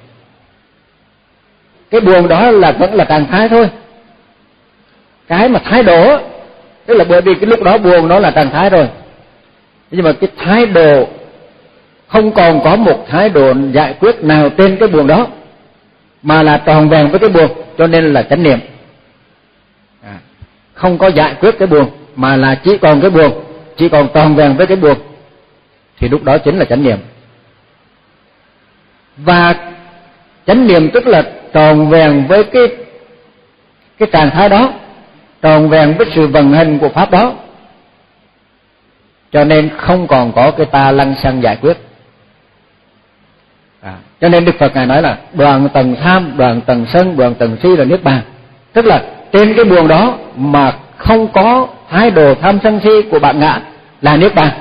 Speaker 1: Cái buồn đó là vẫn là trạng thái thôi. Cái mà thái độ, tức là bởi vì cái lúc đó buồn nó là trạng thái rồi, nhưng mà cái thái độ không còn có một thái độ giải quyết nào trên cái buồn đó, mà là tròn vẹn với cái buồn, cho nên là chánh niệm. À, không có giải quyết cái buồn, mà là chỉ còn cái buồn, chỉ còn tròn vẹn với cái buồn, thì lúc đó chính là chánh niệm. Và chánh niệm tức là tròn vẹn với cái cái trạng thái đó, tròn vẹn với sự vận hành của pháp đó, cho nên không còn có cái ta lăng xăng giải quyết. À, cho nên Đức Phật ngài nói là đoạn tầng tham, đoạn tầng sân, đoạn tầng si là niết bàn. Tức là trên cái buồn đó mà không có thái độ tham sân si của bạn ngã là niết bàn.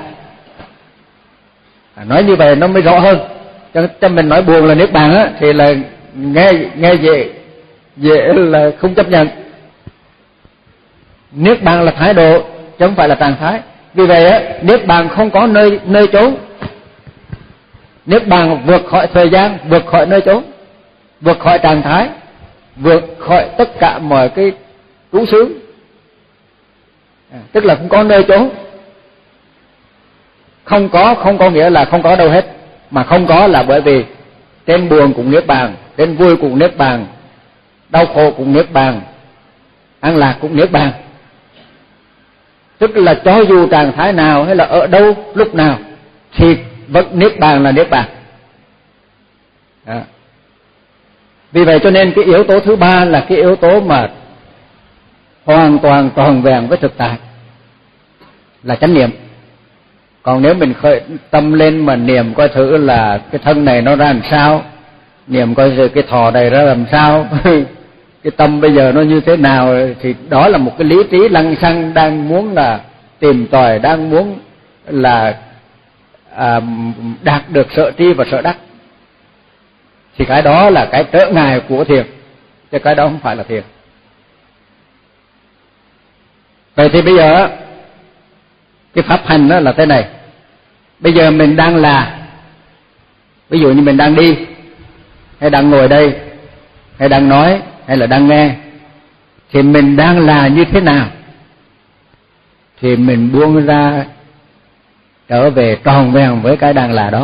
Speaker 1: À, nói như vậy nó mới rõ hơn. Cho, cho mình nói buồn là niết bàn á thì là nghe nghe dễ dễ là không chấp nhận. Niết bàn là thái độ chứ không phải là trạng thái. Vì vậy á, niết bàn không có nơi nơi chốn. Niết bàn vượt khỏi thời gian, vượt khỏi nơi chốn, vượt khỏi trạng thái, vượt khỏi tất cả mọi cái trú xứ. À, tức là không có nơi chốn. Không có không có nghĩa là không có đâu hết, mà không có là bởi vì trên buồn cũng niết bàn, trên vui cũng niết bàn, đau khổ cũng niết bàn, an lạc cũng niết bàn. Tức là cho dù trạng thái nào hay là ở đâu lúc nào thì vẫn niết bàn là niết bàn. Đó. Vì vậy cho nên cái yếu tố thứ ba là cái yếu tố mà hoàn toàn tròn vẹn với thực tại là chánh niệm. Còn nếu mình khởi tâm lên mà niệm coi thử là cái thân này nó ra làm sao, niệm coi thử cái thọ này ra làm sao, cái tâm bây giờ nó như thế nào, thì đó là một cái lý trí lăng xăng đang muốn là tìm tòi, đang muốn là à, đạt được sở tri và sở đắc. Thì cái đó là cái trở ngại của thiền, chứ cái đó không phải là thiền. Vậy thì bây giờ cái pháp hành đó là thế này. Bây giờ mình đang là, ví dụ như mình đang đi, hay đang ngồi đây, hay đang nói, hay là đang nghe, thì mình đang là như thế nào? Thì mình buông ra trở về tròn vẹn với cái đang là đó.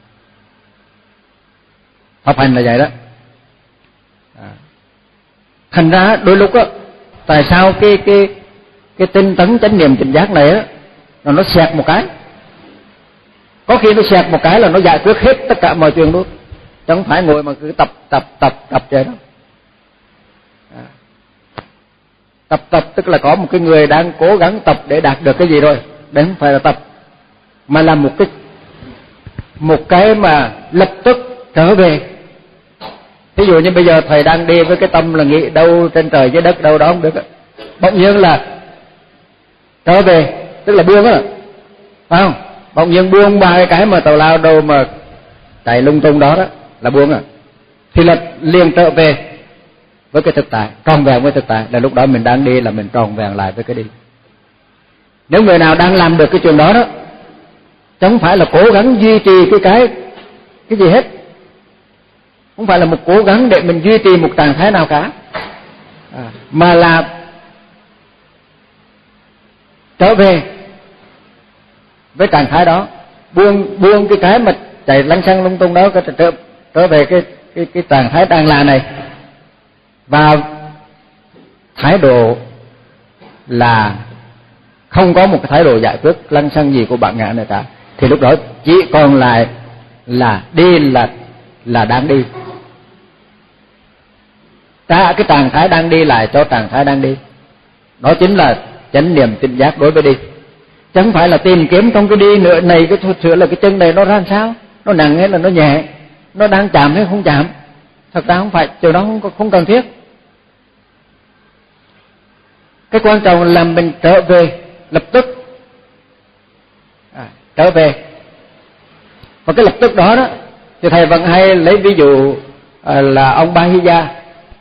Speaker 1: Pháp hành là vậy đó. À. Thành ra đôi lúc á, tại sao cái cái cái tinh tấn chánh niệm tỉnh giác này á, nó nó xẹt một cái, có khi nó xẹt một cái là nó giải quyết hết tất cả mọi chuyện luôn, chứ không phải ngồi mà cứ tập tập tập tập vậy đó. À. Tập tập tức là có một cái người đang cố gắng tập để đạt được cái gì rồi, đấy không phải là tập, mà là một cái một cái mà lập tức trở về. Ví dụ như bây giờ thầy đang đi với cái tâm là nghĩ đâu trên trời dưới đất đâu đó không được, bỗng nhiên là trở về, tức là buông á, phải không? Bỗng nhiên buông ba cái mà tào lao đâu mà chạy lung tung đó đó là buông à, thì là liền trở về với cái thực tại, tròn vẹn với thực tại, là lúc đó mình đang đi là mình tròn vẹn lại với cái đi. Nếu người nào đang làm được cái chuyện đó đó, chứ không phải là cố gắng duy trì cái cái cái gì hết, không phải là một cố gắng để mình duy trì một trạng thái nào cả, à, mà là trở về với trạng thái đó, buông buông cái cái mà chạy lăng xăng lung tung đó, cái trở trở về cái cái cái trạng thái đang là này. Và thái độ là không có một cái thái độ giải quyết lăng xăng gì của bạn ngã này cả, thì lúc đó chỉ còn lại là đi là là đang đi, ta cái trạng thái đang đi lại cho trạng thái đang đi, đó chính là chánh niệm tỉnh giác đối với đi. Cho chẳng phải là tìm kiếm trong cái đi nữa này cái thuật sửa là cái chân này nó ra sao, nó nặng hay là nó nhẹ, nó đang chạm hay không chạm. Thật ra không phải, điều đó không, không cần thiết. Cái quan trọng là mình trở về lập tức, à, trở về. Và cái lập tức đó đó thì thầy vẫn hay lấy ví dụ à, là ông Ba Hy Gia.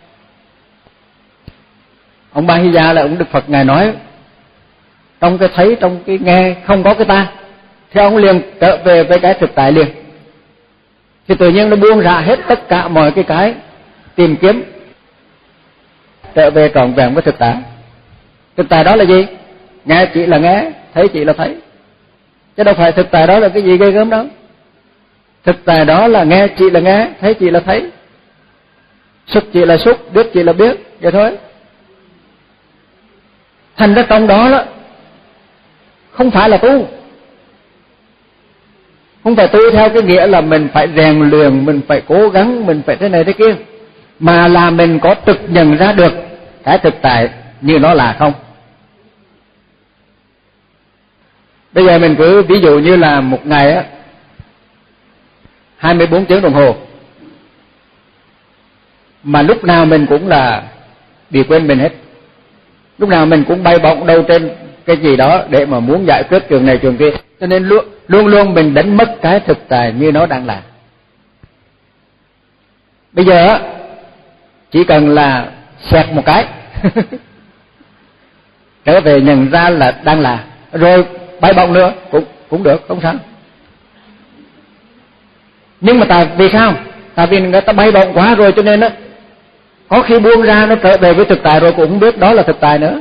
Speaker 1: Ông Ba Hy Gia là ông Đức Phật ngài nói trong cái thấy, trong cái nghe không có cái ta, thì ông liền trở về với cái thực tại liền. Thì tự nhiên nó buông ra hết tất cả mọi cái cái tìm kiếm, trở về trọn vẹn với thực tại. Thực tại đó là gì? Nghe chỉ là nghe, thấy chỉ là thấy, chứ đâu phải thực tại đó là cái gì ghê gớm đâu. Thực tại đó là nghe chỉ là nghe, thấy chỉ là thấy, xúc chỉ là xúc, biết chỉ là biết, vậy thôi. Thành ra trong đó đó không phải là tu, không phải tu theo cái nghĩa là mình phải rèn luyện, mình phải cố gắng, mình phải thế này thế kia, mà là mình có thực nhận ra được cái thực tại như nó là không. Bây giờ mình cứ ví dụ như là một ngày á hai mươi bốn tiếng đồng hồ, mà lúc nào mình cũng là bị quên mình hết, lúc nào mình cũng bay bổng đâu trên cái gì đó để mà muốn giải quyết trường này trường kia, cho nên luôn luôn luôn mình đánh mất cái thực tại như nó đang là. Bây giờ chỉ cần là xẹt một cái trở về nhận ra là đang là, rồi bay bổng nữa cũng cũng được, không sao. Nhưng mà tại vì sao? Tại vì người ta bay bổng quá rồi, cho nên á có khi buông ra nó trở về với thực tại rồi cũng không biết đó là thực tại nữa.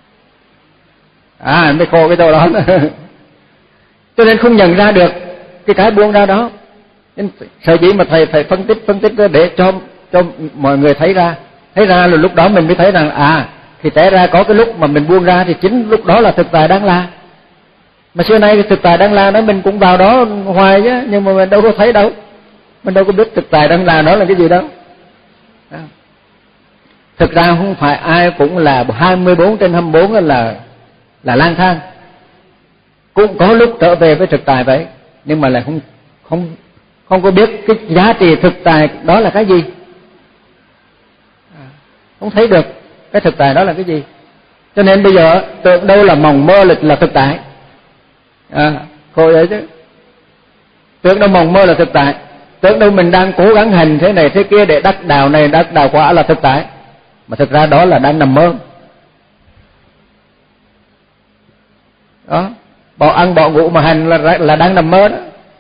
Speaker 1: À, mới khô cái chỗ đó. Cho nên không nhận ra được cái cái buông ra đó. Nên sở dĩ mà thầy phải phân tích phân tích để cho cho mọi người thấy ra, thấy ra là lúc đó mình mới thấy rằng à, thì té ra có cái lúc mà mình buông ra thì chính lúc đó là thực tại đang là. Mà xưa nay cái thực tại đang là đó mình cũng vào đó hoài chứ, nhưng mà mình đâu có thấy đâu, mình đâu có biết thực tại đang là đó là cái gì đâu. Đó. Thực ra không phải ai cũng là hai mươi bốn trên hai mươi bốn là là lang thang, cũng có lúc trở về với thực tại vậy, nhưng mà lại không không không có biết cái giá trị thực tại đó là cái gì, không thấy được cái thực tại đó là cái gì. Cho nên bây giờ tưởng đâu là mộng mơ là, là thực tại, à, khổ vậy chứ. Tưởng đâu mộng mơ là thực tại, tưởng đâu mình đang cố gắng hành thế này thế kia để đắc đạo này đắc đạo quả là thực tại, mà thực ra đó là đang nằm mơ. Đó, bỏ ăn bỏ ngủ mà hành là là đang nằm mơ đó.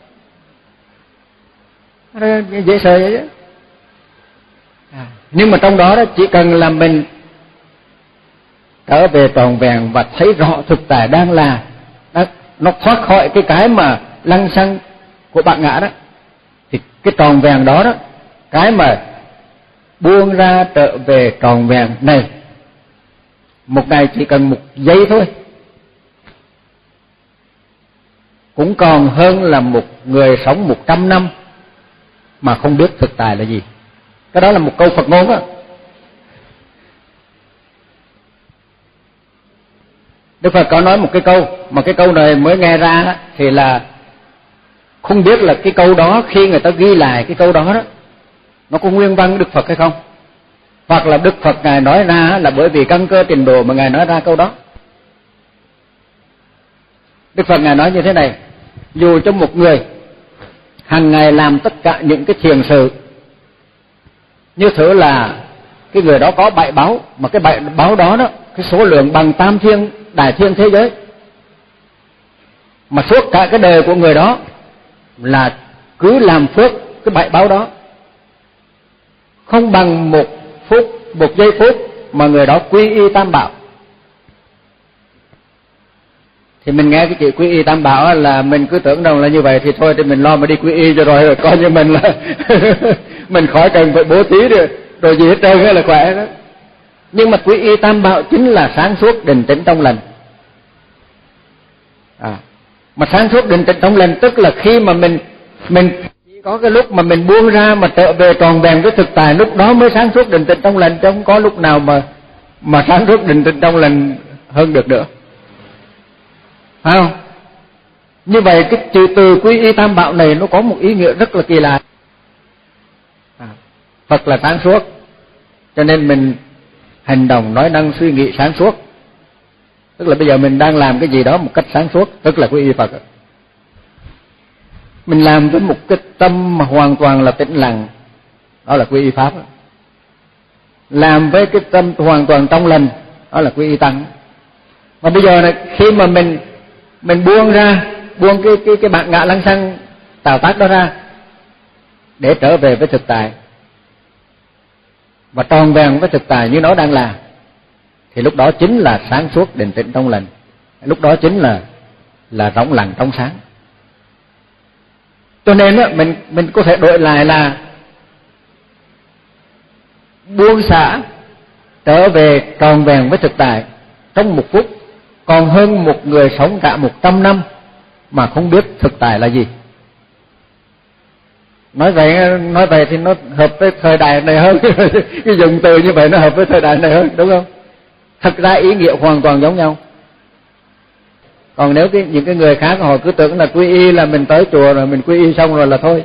Speaker 1: Dễ sợ vậy chứ. À, nhưng mà trong đó đó chỉ cần là mình trở về trọn vẹn và thấy rõ thực tại đang là, đó, nó thoát khỏi cái cái mà lăng xăng của bạn ngã đó, thì cái trọn vẹn đó đó, cái mà buông ra trở về trọn vẹn này, một ngày chỉ cần một giây thôi, cũng còn hơn là một người sống một trăm năm mà không biết thực tại là gì. Cái đó là một câu Phật ngôn á. Đức Phật có nói một cái câu, mà cái câu này mới nghe ra thì là không biết là cái câu đó khi người ta ghi lại cái câu đó đó, nó có nguyên văn Đức Phật hay không, hoặc là Đức Phật ngài nói ra là bởi vì căn cơ trình độ mà ngài nói ra câu đó. Đức Phật ngài nói như thế này: dù cho một người hàng ngày làm tất cả những cái thiền sự, như thử là cái người đó có bảy báu, mà cái bảy báu đó đó cái số lượng bằng tam thiên đại thiên thế giới, mà suốt cả cái đời của người đó là cứ làm phước cái bảy báu đó, không bằng một phút, một giây phút mà người đó quy y tam bảo. Thì mình nghe cái chữ quy y tam bảo là mình cứ tưởng rằng là như vậy thì thôi thì mình lo mà đi quy y cho rồi, rồi coi như mình là mình khỏi cần phải bố thí rồi, rồi gì hết trơn là khỏe đó. Nhưng mà quy y tam bảo chính là sáng suốt định tĩnh trong lành. À, mà sáng suốt định tĩnh trong lành tức là khi mà mình mình chỉ có cái lúc mà mình buông ra mà trở về tròn vẹn với thực tại, lúc đó mới sáng suốt định tĩnh trong lành, chứ không có lúc nào mà mà sáng suốt định tĩnh trong lành hơn được nữa. Phải không? Như vậy cái chữ từ quy y tam bảo này nó có một ý nghĩa rất là kỳ lạ. À, Phật là sáng suốt, cho nên mình hành động, nói năng, suy nghĩ sáng suốt. Tức là bây giờ mình đang làm cái gì đó một cách sáng suốt, tức là quy y Phật. Mình làm với một cái tâm mà hoàn toàn là tĩnh lặng, đó là quy y Pháp. Làm với cái tâm hoàn toàn trong lành, đó là quy y Tăng. Mà bây giờ này, khi mà mình mình buông ra, buông cái cái cái bản ngã lăng xăng tạo tác đó ra để trở về với thực tại và tròn vẹn với thực tại như nó đang là, thì lúc đó chính là sáng suốt định tĩnh trong lành, lúc đó chính là là rộng lặng trong sáng. Cho nên á, mình mình có thể đổi lại là buông xả trở về tròn vẹn với thực tại trong một phút, còn hơn một người sống cả một trăm năm mà không biết thực tại là gì. Nói vậy nói vậy thì nó hợp với thời đại này hơn. Cái dùng từ như vậy nó hợp với thời đại này hơn, đúng không? Thật ra ý nghĩa hoàn toàn giống nhau. Còn nếu cái, những cái người khác họ cứ tưởng là quy y là mình tới chùa rồi mình quy y xong rồi là thôi.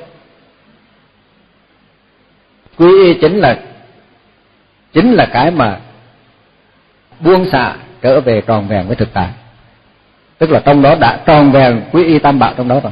Speaker 1: Quy y chính là chính là cái mà buông xả trở về tròn vẹn với thực tại. Tức là trong đó đã tròn vẹn quy y tam bảo trong đó rồi.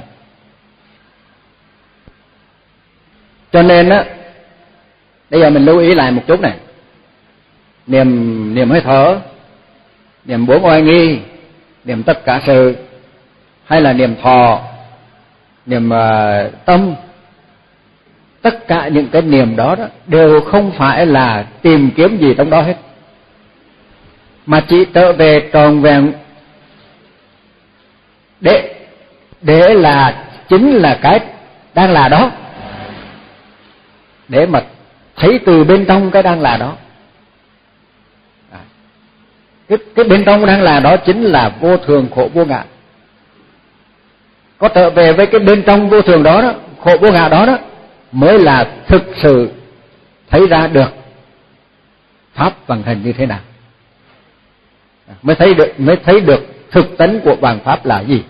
Speaker 1: Cho nên á, bây giờ mình lưu ý lại một chút này. Niệm niệm hơi thở, niệm bốn oai nghi, niệm tất cả sự, hay là niệm thọ, niệm uh, tâm, tất cả những cái niệm đó, đó đều không phải là tìm kiếm gì trong đó hết, mà chỉ trở về tròn vẹn để để là chính là cái đang là đó, để mà thấy từ bên trong cái đang là đó. À, cái cái bên trong đang là đó chính là vô thường khổ vô ngã. Có trở về với cái bên trong vô thường đó, đó khổ vô ngã đó đó mới là thực sự thấy ra được pháp vận hành như thế nào, mới thấy được mới thấy được thực tánh của vạn pháp là gì.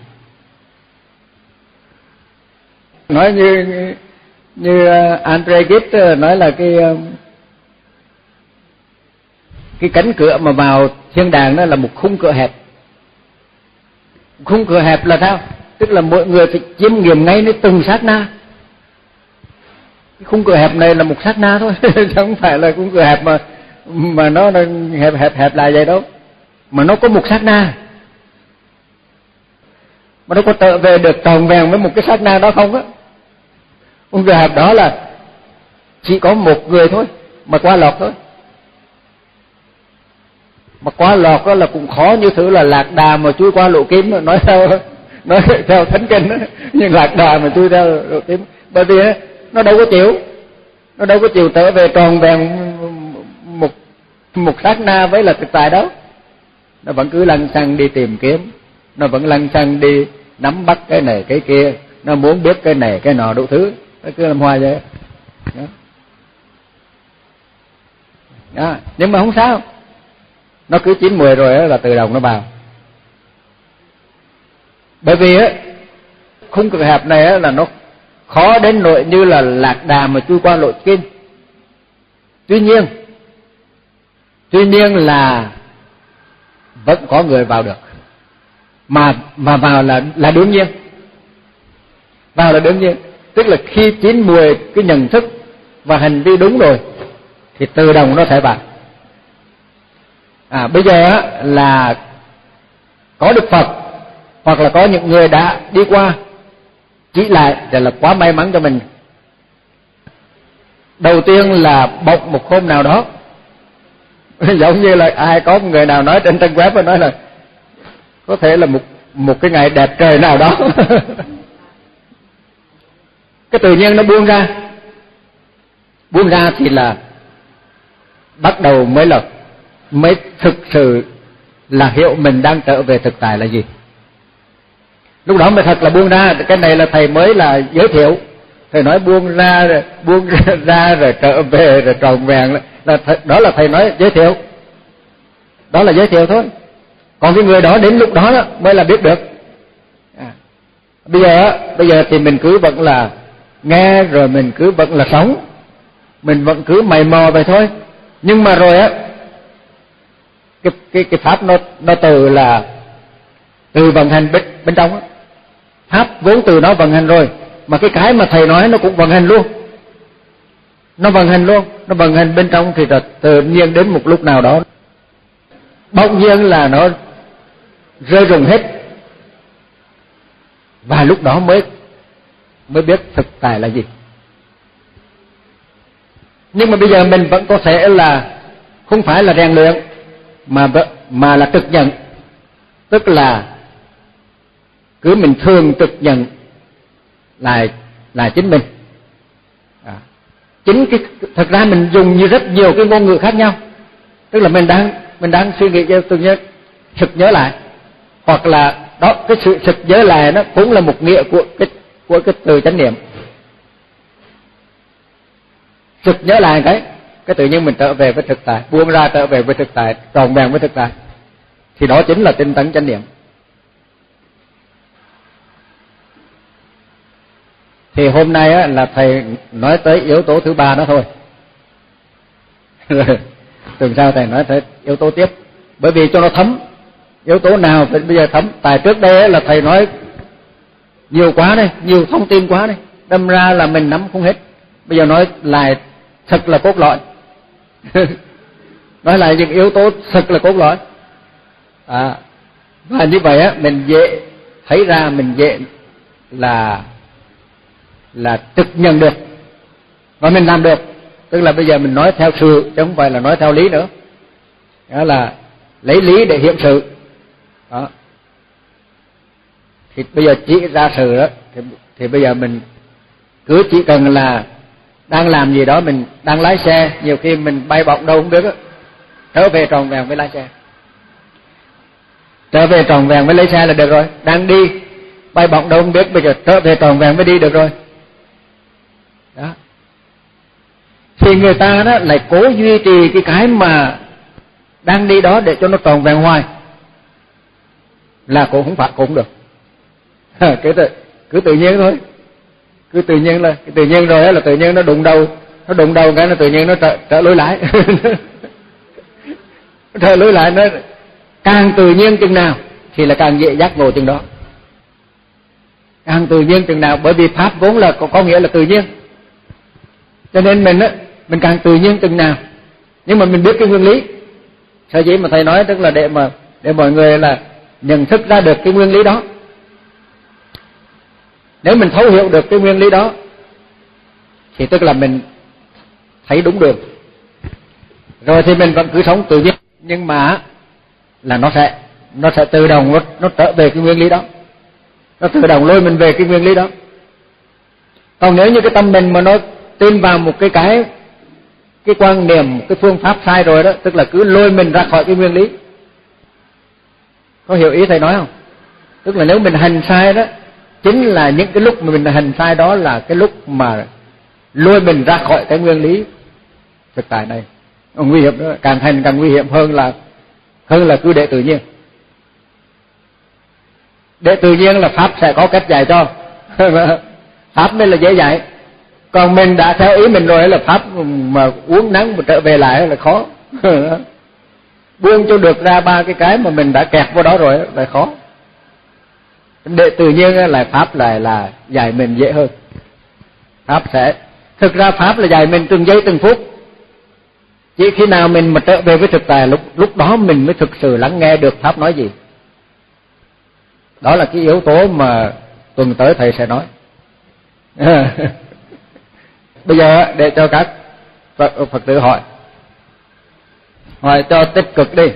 Speaker 1: Nói như như Andre Gide nói là cái cái cánh cửa mà vào thiên đàng đó là một khung cửa hẹp. Khung cửa hẹp là sao? Tức là mỗi người phải chiêm nghiệm ngay đến từng sát na. Cái khung cửa hẹp này là một sát na thôi, chứ không phải là khung cửa hẹp mà mà nó hẹp hẹp hẹp lại vậy đâu, mà nó có một sát na. Mà nó có trở về được tròn vẹn với một cái sát na đó không á? Khung cửa hẹp đó là chỉ có một người thôi mà qua lọt thôi. Mà qua lọt đó là cũng khó như thứ là Lạc Đà mà chui qua lỗ kim, nói theo nói theo thánh kinh đó, nhưng Lạc Đà mà chui theo lỗ kim, bởi vì nó đâu có chịu, nó đâu có chịu trở về tròn vẹn một một sát na với là thực tại đó. Nó vẫn cứ lăng xăng đi tìm kiếm, nó vẫn lăng xăng đi nắm bắt cái này cái kia, nó muốn biết cái này cái nọ đủ thứ, nó cứ làm hoài vậy đó. Đó. Nhưng mà không sao, nó cứ chín mùi rồi là tự động nó vào. Bởi vì á, khung cửa hẹp này á, là nó khó đến nỗi như là Lạc Đà mà chui qua lỗ kim. Tuy nhiên, tuy nhiên là vẫn có người vào được, mà mà vào là là đương nhiên, vào là đương nhiên. Tức là khi chín mùi cái nhận thức và hành vi đúng rồi thì tự động nó sẽ vào. À, bây giờ á, là có Đức Phật hoặc là có những người đã đi qua chỉ lại thì là quá may mắn cho mình. Đầu tiên là bỗng một hôm nào đó, giống như là ai có một người nào nói trên trang web nói là có thể là một một cái ngày đẹp trời nào đó cái tự nhiên nó buông ra, buông ra thì là bắt đầu mới là mới thực sự là hiểu mình đang trở về thực tại là gì. Lúc đó mới thật là buông ra. Cái này là thầy mới là giới thiệu, thầy nói buông ra rồi buông ra rồi trở về rồi tròn vẹn là th- đó là thầy nói giới thiệu, đó là giới thiệu thôi. Còn cái người đó đến lúc đó, đó mới là biết được. À. Bây giờ bây giờ thì mình cứ vẫn là nghe, rồi mình cứ vẫn là sống, mình vẫn cứ mày mò vậy thôi. Nhưng mà rồi á, cái cái cái pháp nó nó từ là từ vận hành bên bên trong á. Pháp vốn từ nó vận hành rồi, mà cái cái mà thầy nói nó cũng vận hành luôn. Nó vận hành luôn, nó vận hành bên trong thì tự nhiên đến một lúc nào đó bỗng nhiên là nó rơi rụng hết. Và lúc đó mới mới biết thực tại là gì. Nhưng mà bây giờ mình vẫn có thể là không phải là rèn luyện mà mà là trực nhận, tức là cứ mình thường trực nhận là là chính mình. À, chính cái thật ra mình dùng như rất nhiều cái ngôn ngữ khác nhau, tức là mình đang mình đang suy nghĩ cho tự nhiên sực nhớ lại, hoặc là đó, cái sự sực nhớ lại nó cũng là một nghĩa của cái của cái từ chánh niệm. Sực nhớ lại cái cái tự nhiên mình trở về với thực tại, buông ra trở về với thực tại, tròn vẹn với thực tại, thì đó chính là tinh tấn chánh niệm. Thì hôm nay á, là thầy nói tới yếu tố thứ ba đó thôi. Tuần sau thầy nói tới yếu tố tiếp, bởi vì cho nó thấm. Yếu tố nào phải bây giờ thấm? Tại trước đây là thầy nói nhiều quá đây, nhiều thông tin quá đây, đâm ra là mình nắm không hết. Bây giờ nói lại thật là cốt lõi. Nói lại những yếu tố thật là cốt lõi. À, và như vậy á, mình dễ thấy ra, mình dễ là là trực nhận được và mình làm được. Tức là bây giờ mình nói theo sự chứ không phải là nói theo lý nữa. Đó là lấy lý để hiện sự. Đó. Thì bây giờ chỉ ra sự đó thì, thì bây giờ mình cứ chỉ cần là đang làm gì đó, mình đang lái xe, nhiều khi mình bay bổng đâu không biết á, trở về tròn vẹn với lái xe, trở về tròn vẹn với lái xe là được rồi. Đang đi bay bổng đâu không biết, bây giờ trở về tròn vẹn với đi được rồi. Đó. Thì người ta đó lại cố duy trì cái cái mà đang đi đó để cho nó tròn vẹn hoài, là cũng không phải cũng không được. Cứ tự, cứ tự nhiên thôi, cứ tự nhiên là tự nhiên rồi đó, là tự nhiên nó đụng đầu, nó đụng đầu cái nó tự nhiên nó trở, trở lối lại. Trở lối lại, nó càng tự nhiên chừng nào thì là càng dễ giác ngộ chừng đó. Càng tự nhiên chừng nào, bởi vì pháp vốn là có, có nghĩa là tự nhiên, cho nên mình á, mình càng tự nhiên chừng nào. Nhưng mà mình biết cái nguyên lý. Sở dĩ mà thầy nói tức là để mà để mọi người là nhận thức ra được cái nguyên lý đó. Nếu mình thấu hiểu được cái nguyên lý đó thì tức là mình thấy đúng đường. Rồi thì mình vẫn cứ sống tự nhiên, nhưng mà là nó sẽ nó sẽ tự động nó, nó trở về cái nguyên lý đó. Nó tự động lôi mình về cái nguyên lý đó. Còn nếu như cái tâm mình mà nó tin vào một cái cái cái quan niệm, cái phương pháp sai rồi đó, tức là cứ lôi mình ra khỏi cái nguyên lý. Có hiểu ý thầy nói không? Tức là nếu mình hành sai đó, chính là những cái lúc mà mình hành sai đó là cái lúc mà lôi mình ra khỏi cái nguyên lý thực tại này. Nguy hiểm đó, càng hành càng nguy hiểm hơn là hơn là cứ để tự nhiên. Để tự nhiên là pháp sẽ có cách dạy cho. Pháp mới là dễ dạy. Còn mình đã theo ý mình rồi là pháp mà uống nắng mà trở về lại là khó. Buông cho được ra ba cái cái mà mình đã kẹt vào đó rồi là khó. Để tự nhiên là pháp lại là dạy mình dễ hơn. Pháp sẽ thực ra pháp là dạy mình từng giây từng phút. Chỉ khi nào mình mà trở về với thực tại, lúc lúc đó mình mới thực sự lắng nghe được pháp nói gì. Đó là cái yếu tố mà tuần tới thầy sẽ nói. Bây giờ để cho các Phật tử hỏi, hỏi cho tích cực đi.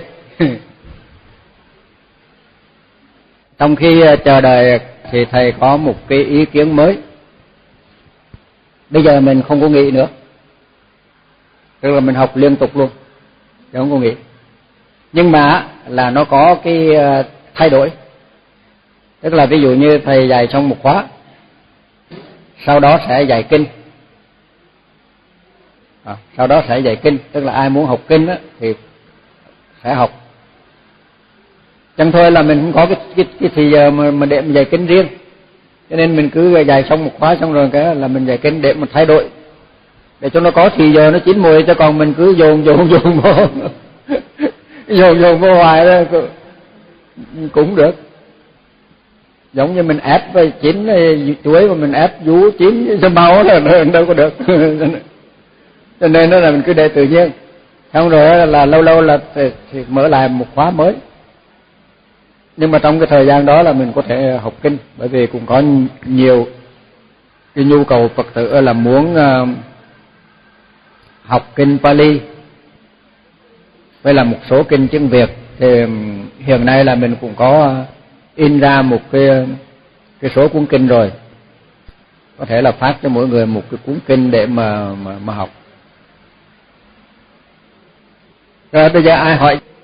Speaker 1: Trong khi chờ đợi thì thầy có một cái ý kiến mới. Bây giờ mình không có nghĩ nữa, tức là mình học liên tục luôn, chứ không có nghĩ. Nhưng mà là nó có cái thay đổi. Tức là ví dụ như thầy dạy xong một khóa, sau đó sẽ dạy kinh. À, sau đó sẽ dạy kinh, tức là ai muốn học kinh á, thì sẽ học. Chẳng thôi là mình không có cái cái, cái thì giờ mà, mà để mà dạy kinh riêng. Cho nên mình cứ dạy xong một khóa xong rồi cái là mình dạy kinh để mà thay đổi, để cho nó có thì giờ nó chín mùi, cho còn mình cứ dồn dồn dồn vô dồn dồn vô hoài đó cũng được. Giống như mình ép với chín chuối mà mình ép vú chín cho mau là đâu có được. Cho nên đó là mình cứ để tự nhiên, xong rồi là lâu lâu là thì, thì mở lại một khóa mới. Nhưng mà trong cái thời gian đó là mình có thể học kinh, bởi vì cũng có nhiều cái nhu cầu Phật tử là muốn uh, học kinh Pali với là một số kinh chân Việt. Thì hiện nay là mình cũng có in ra một cái cái số cuốn kinh rồi, có thể là phát cho mỗi người một cái cuốn kinh để mà mà, mà học. Rồi bây giờ ai hỏi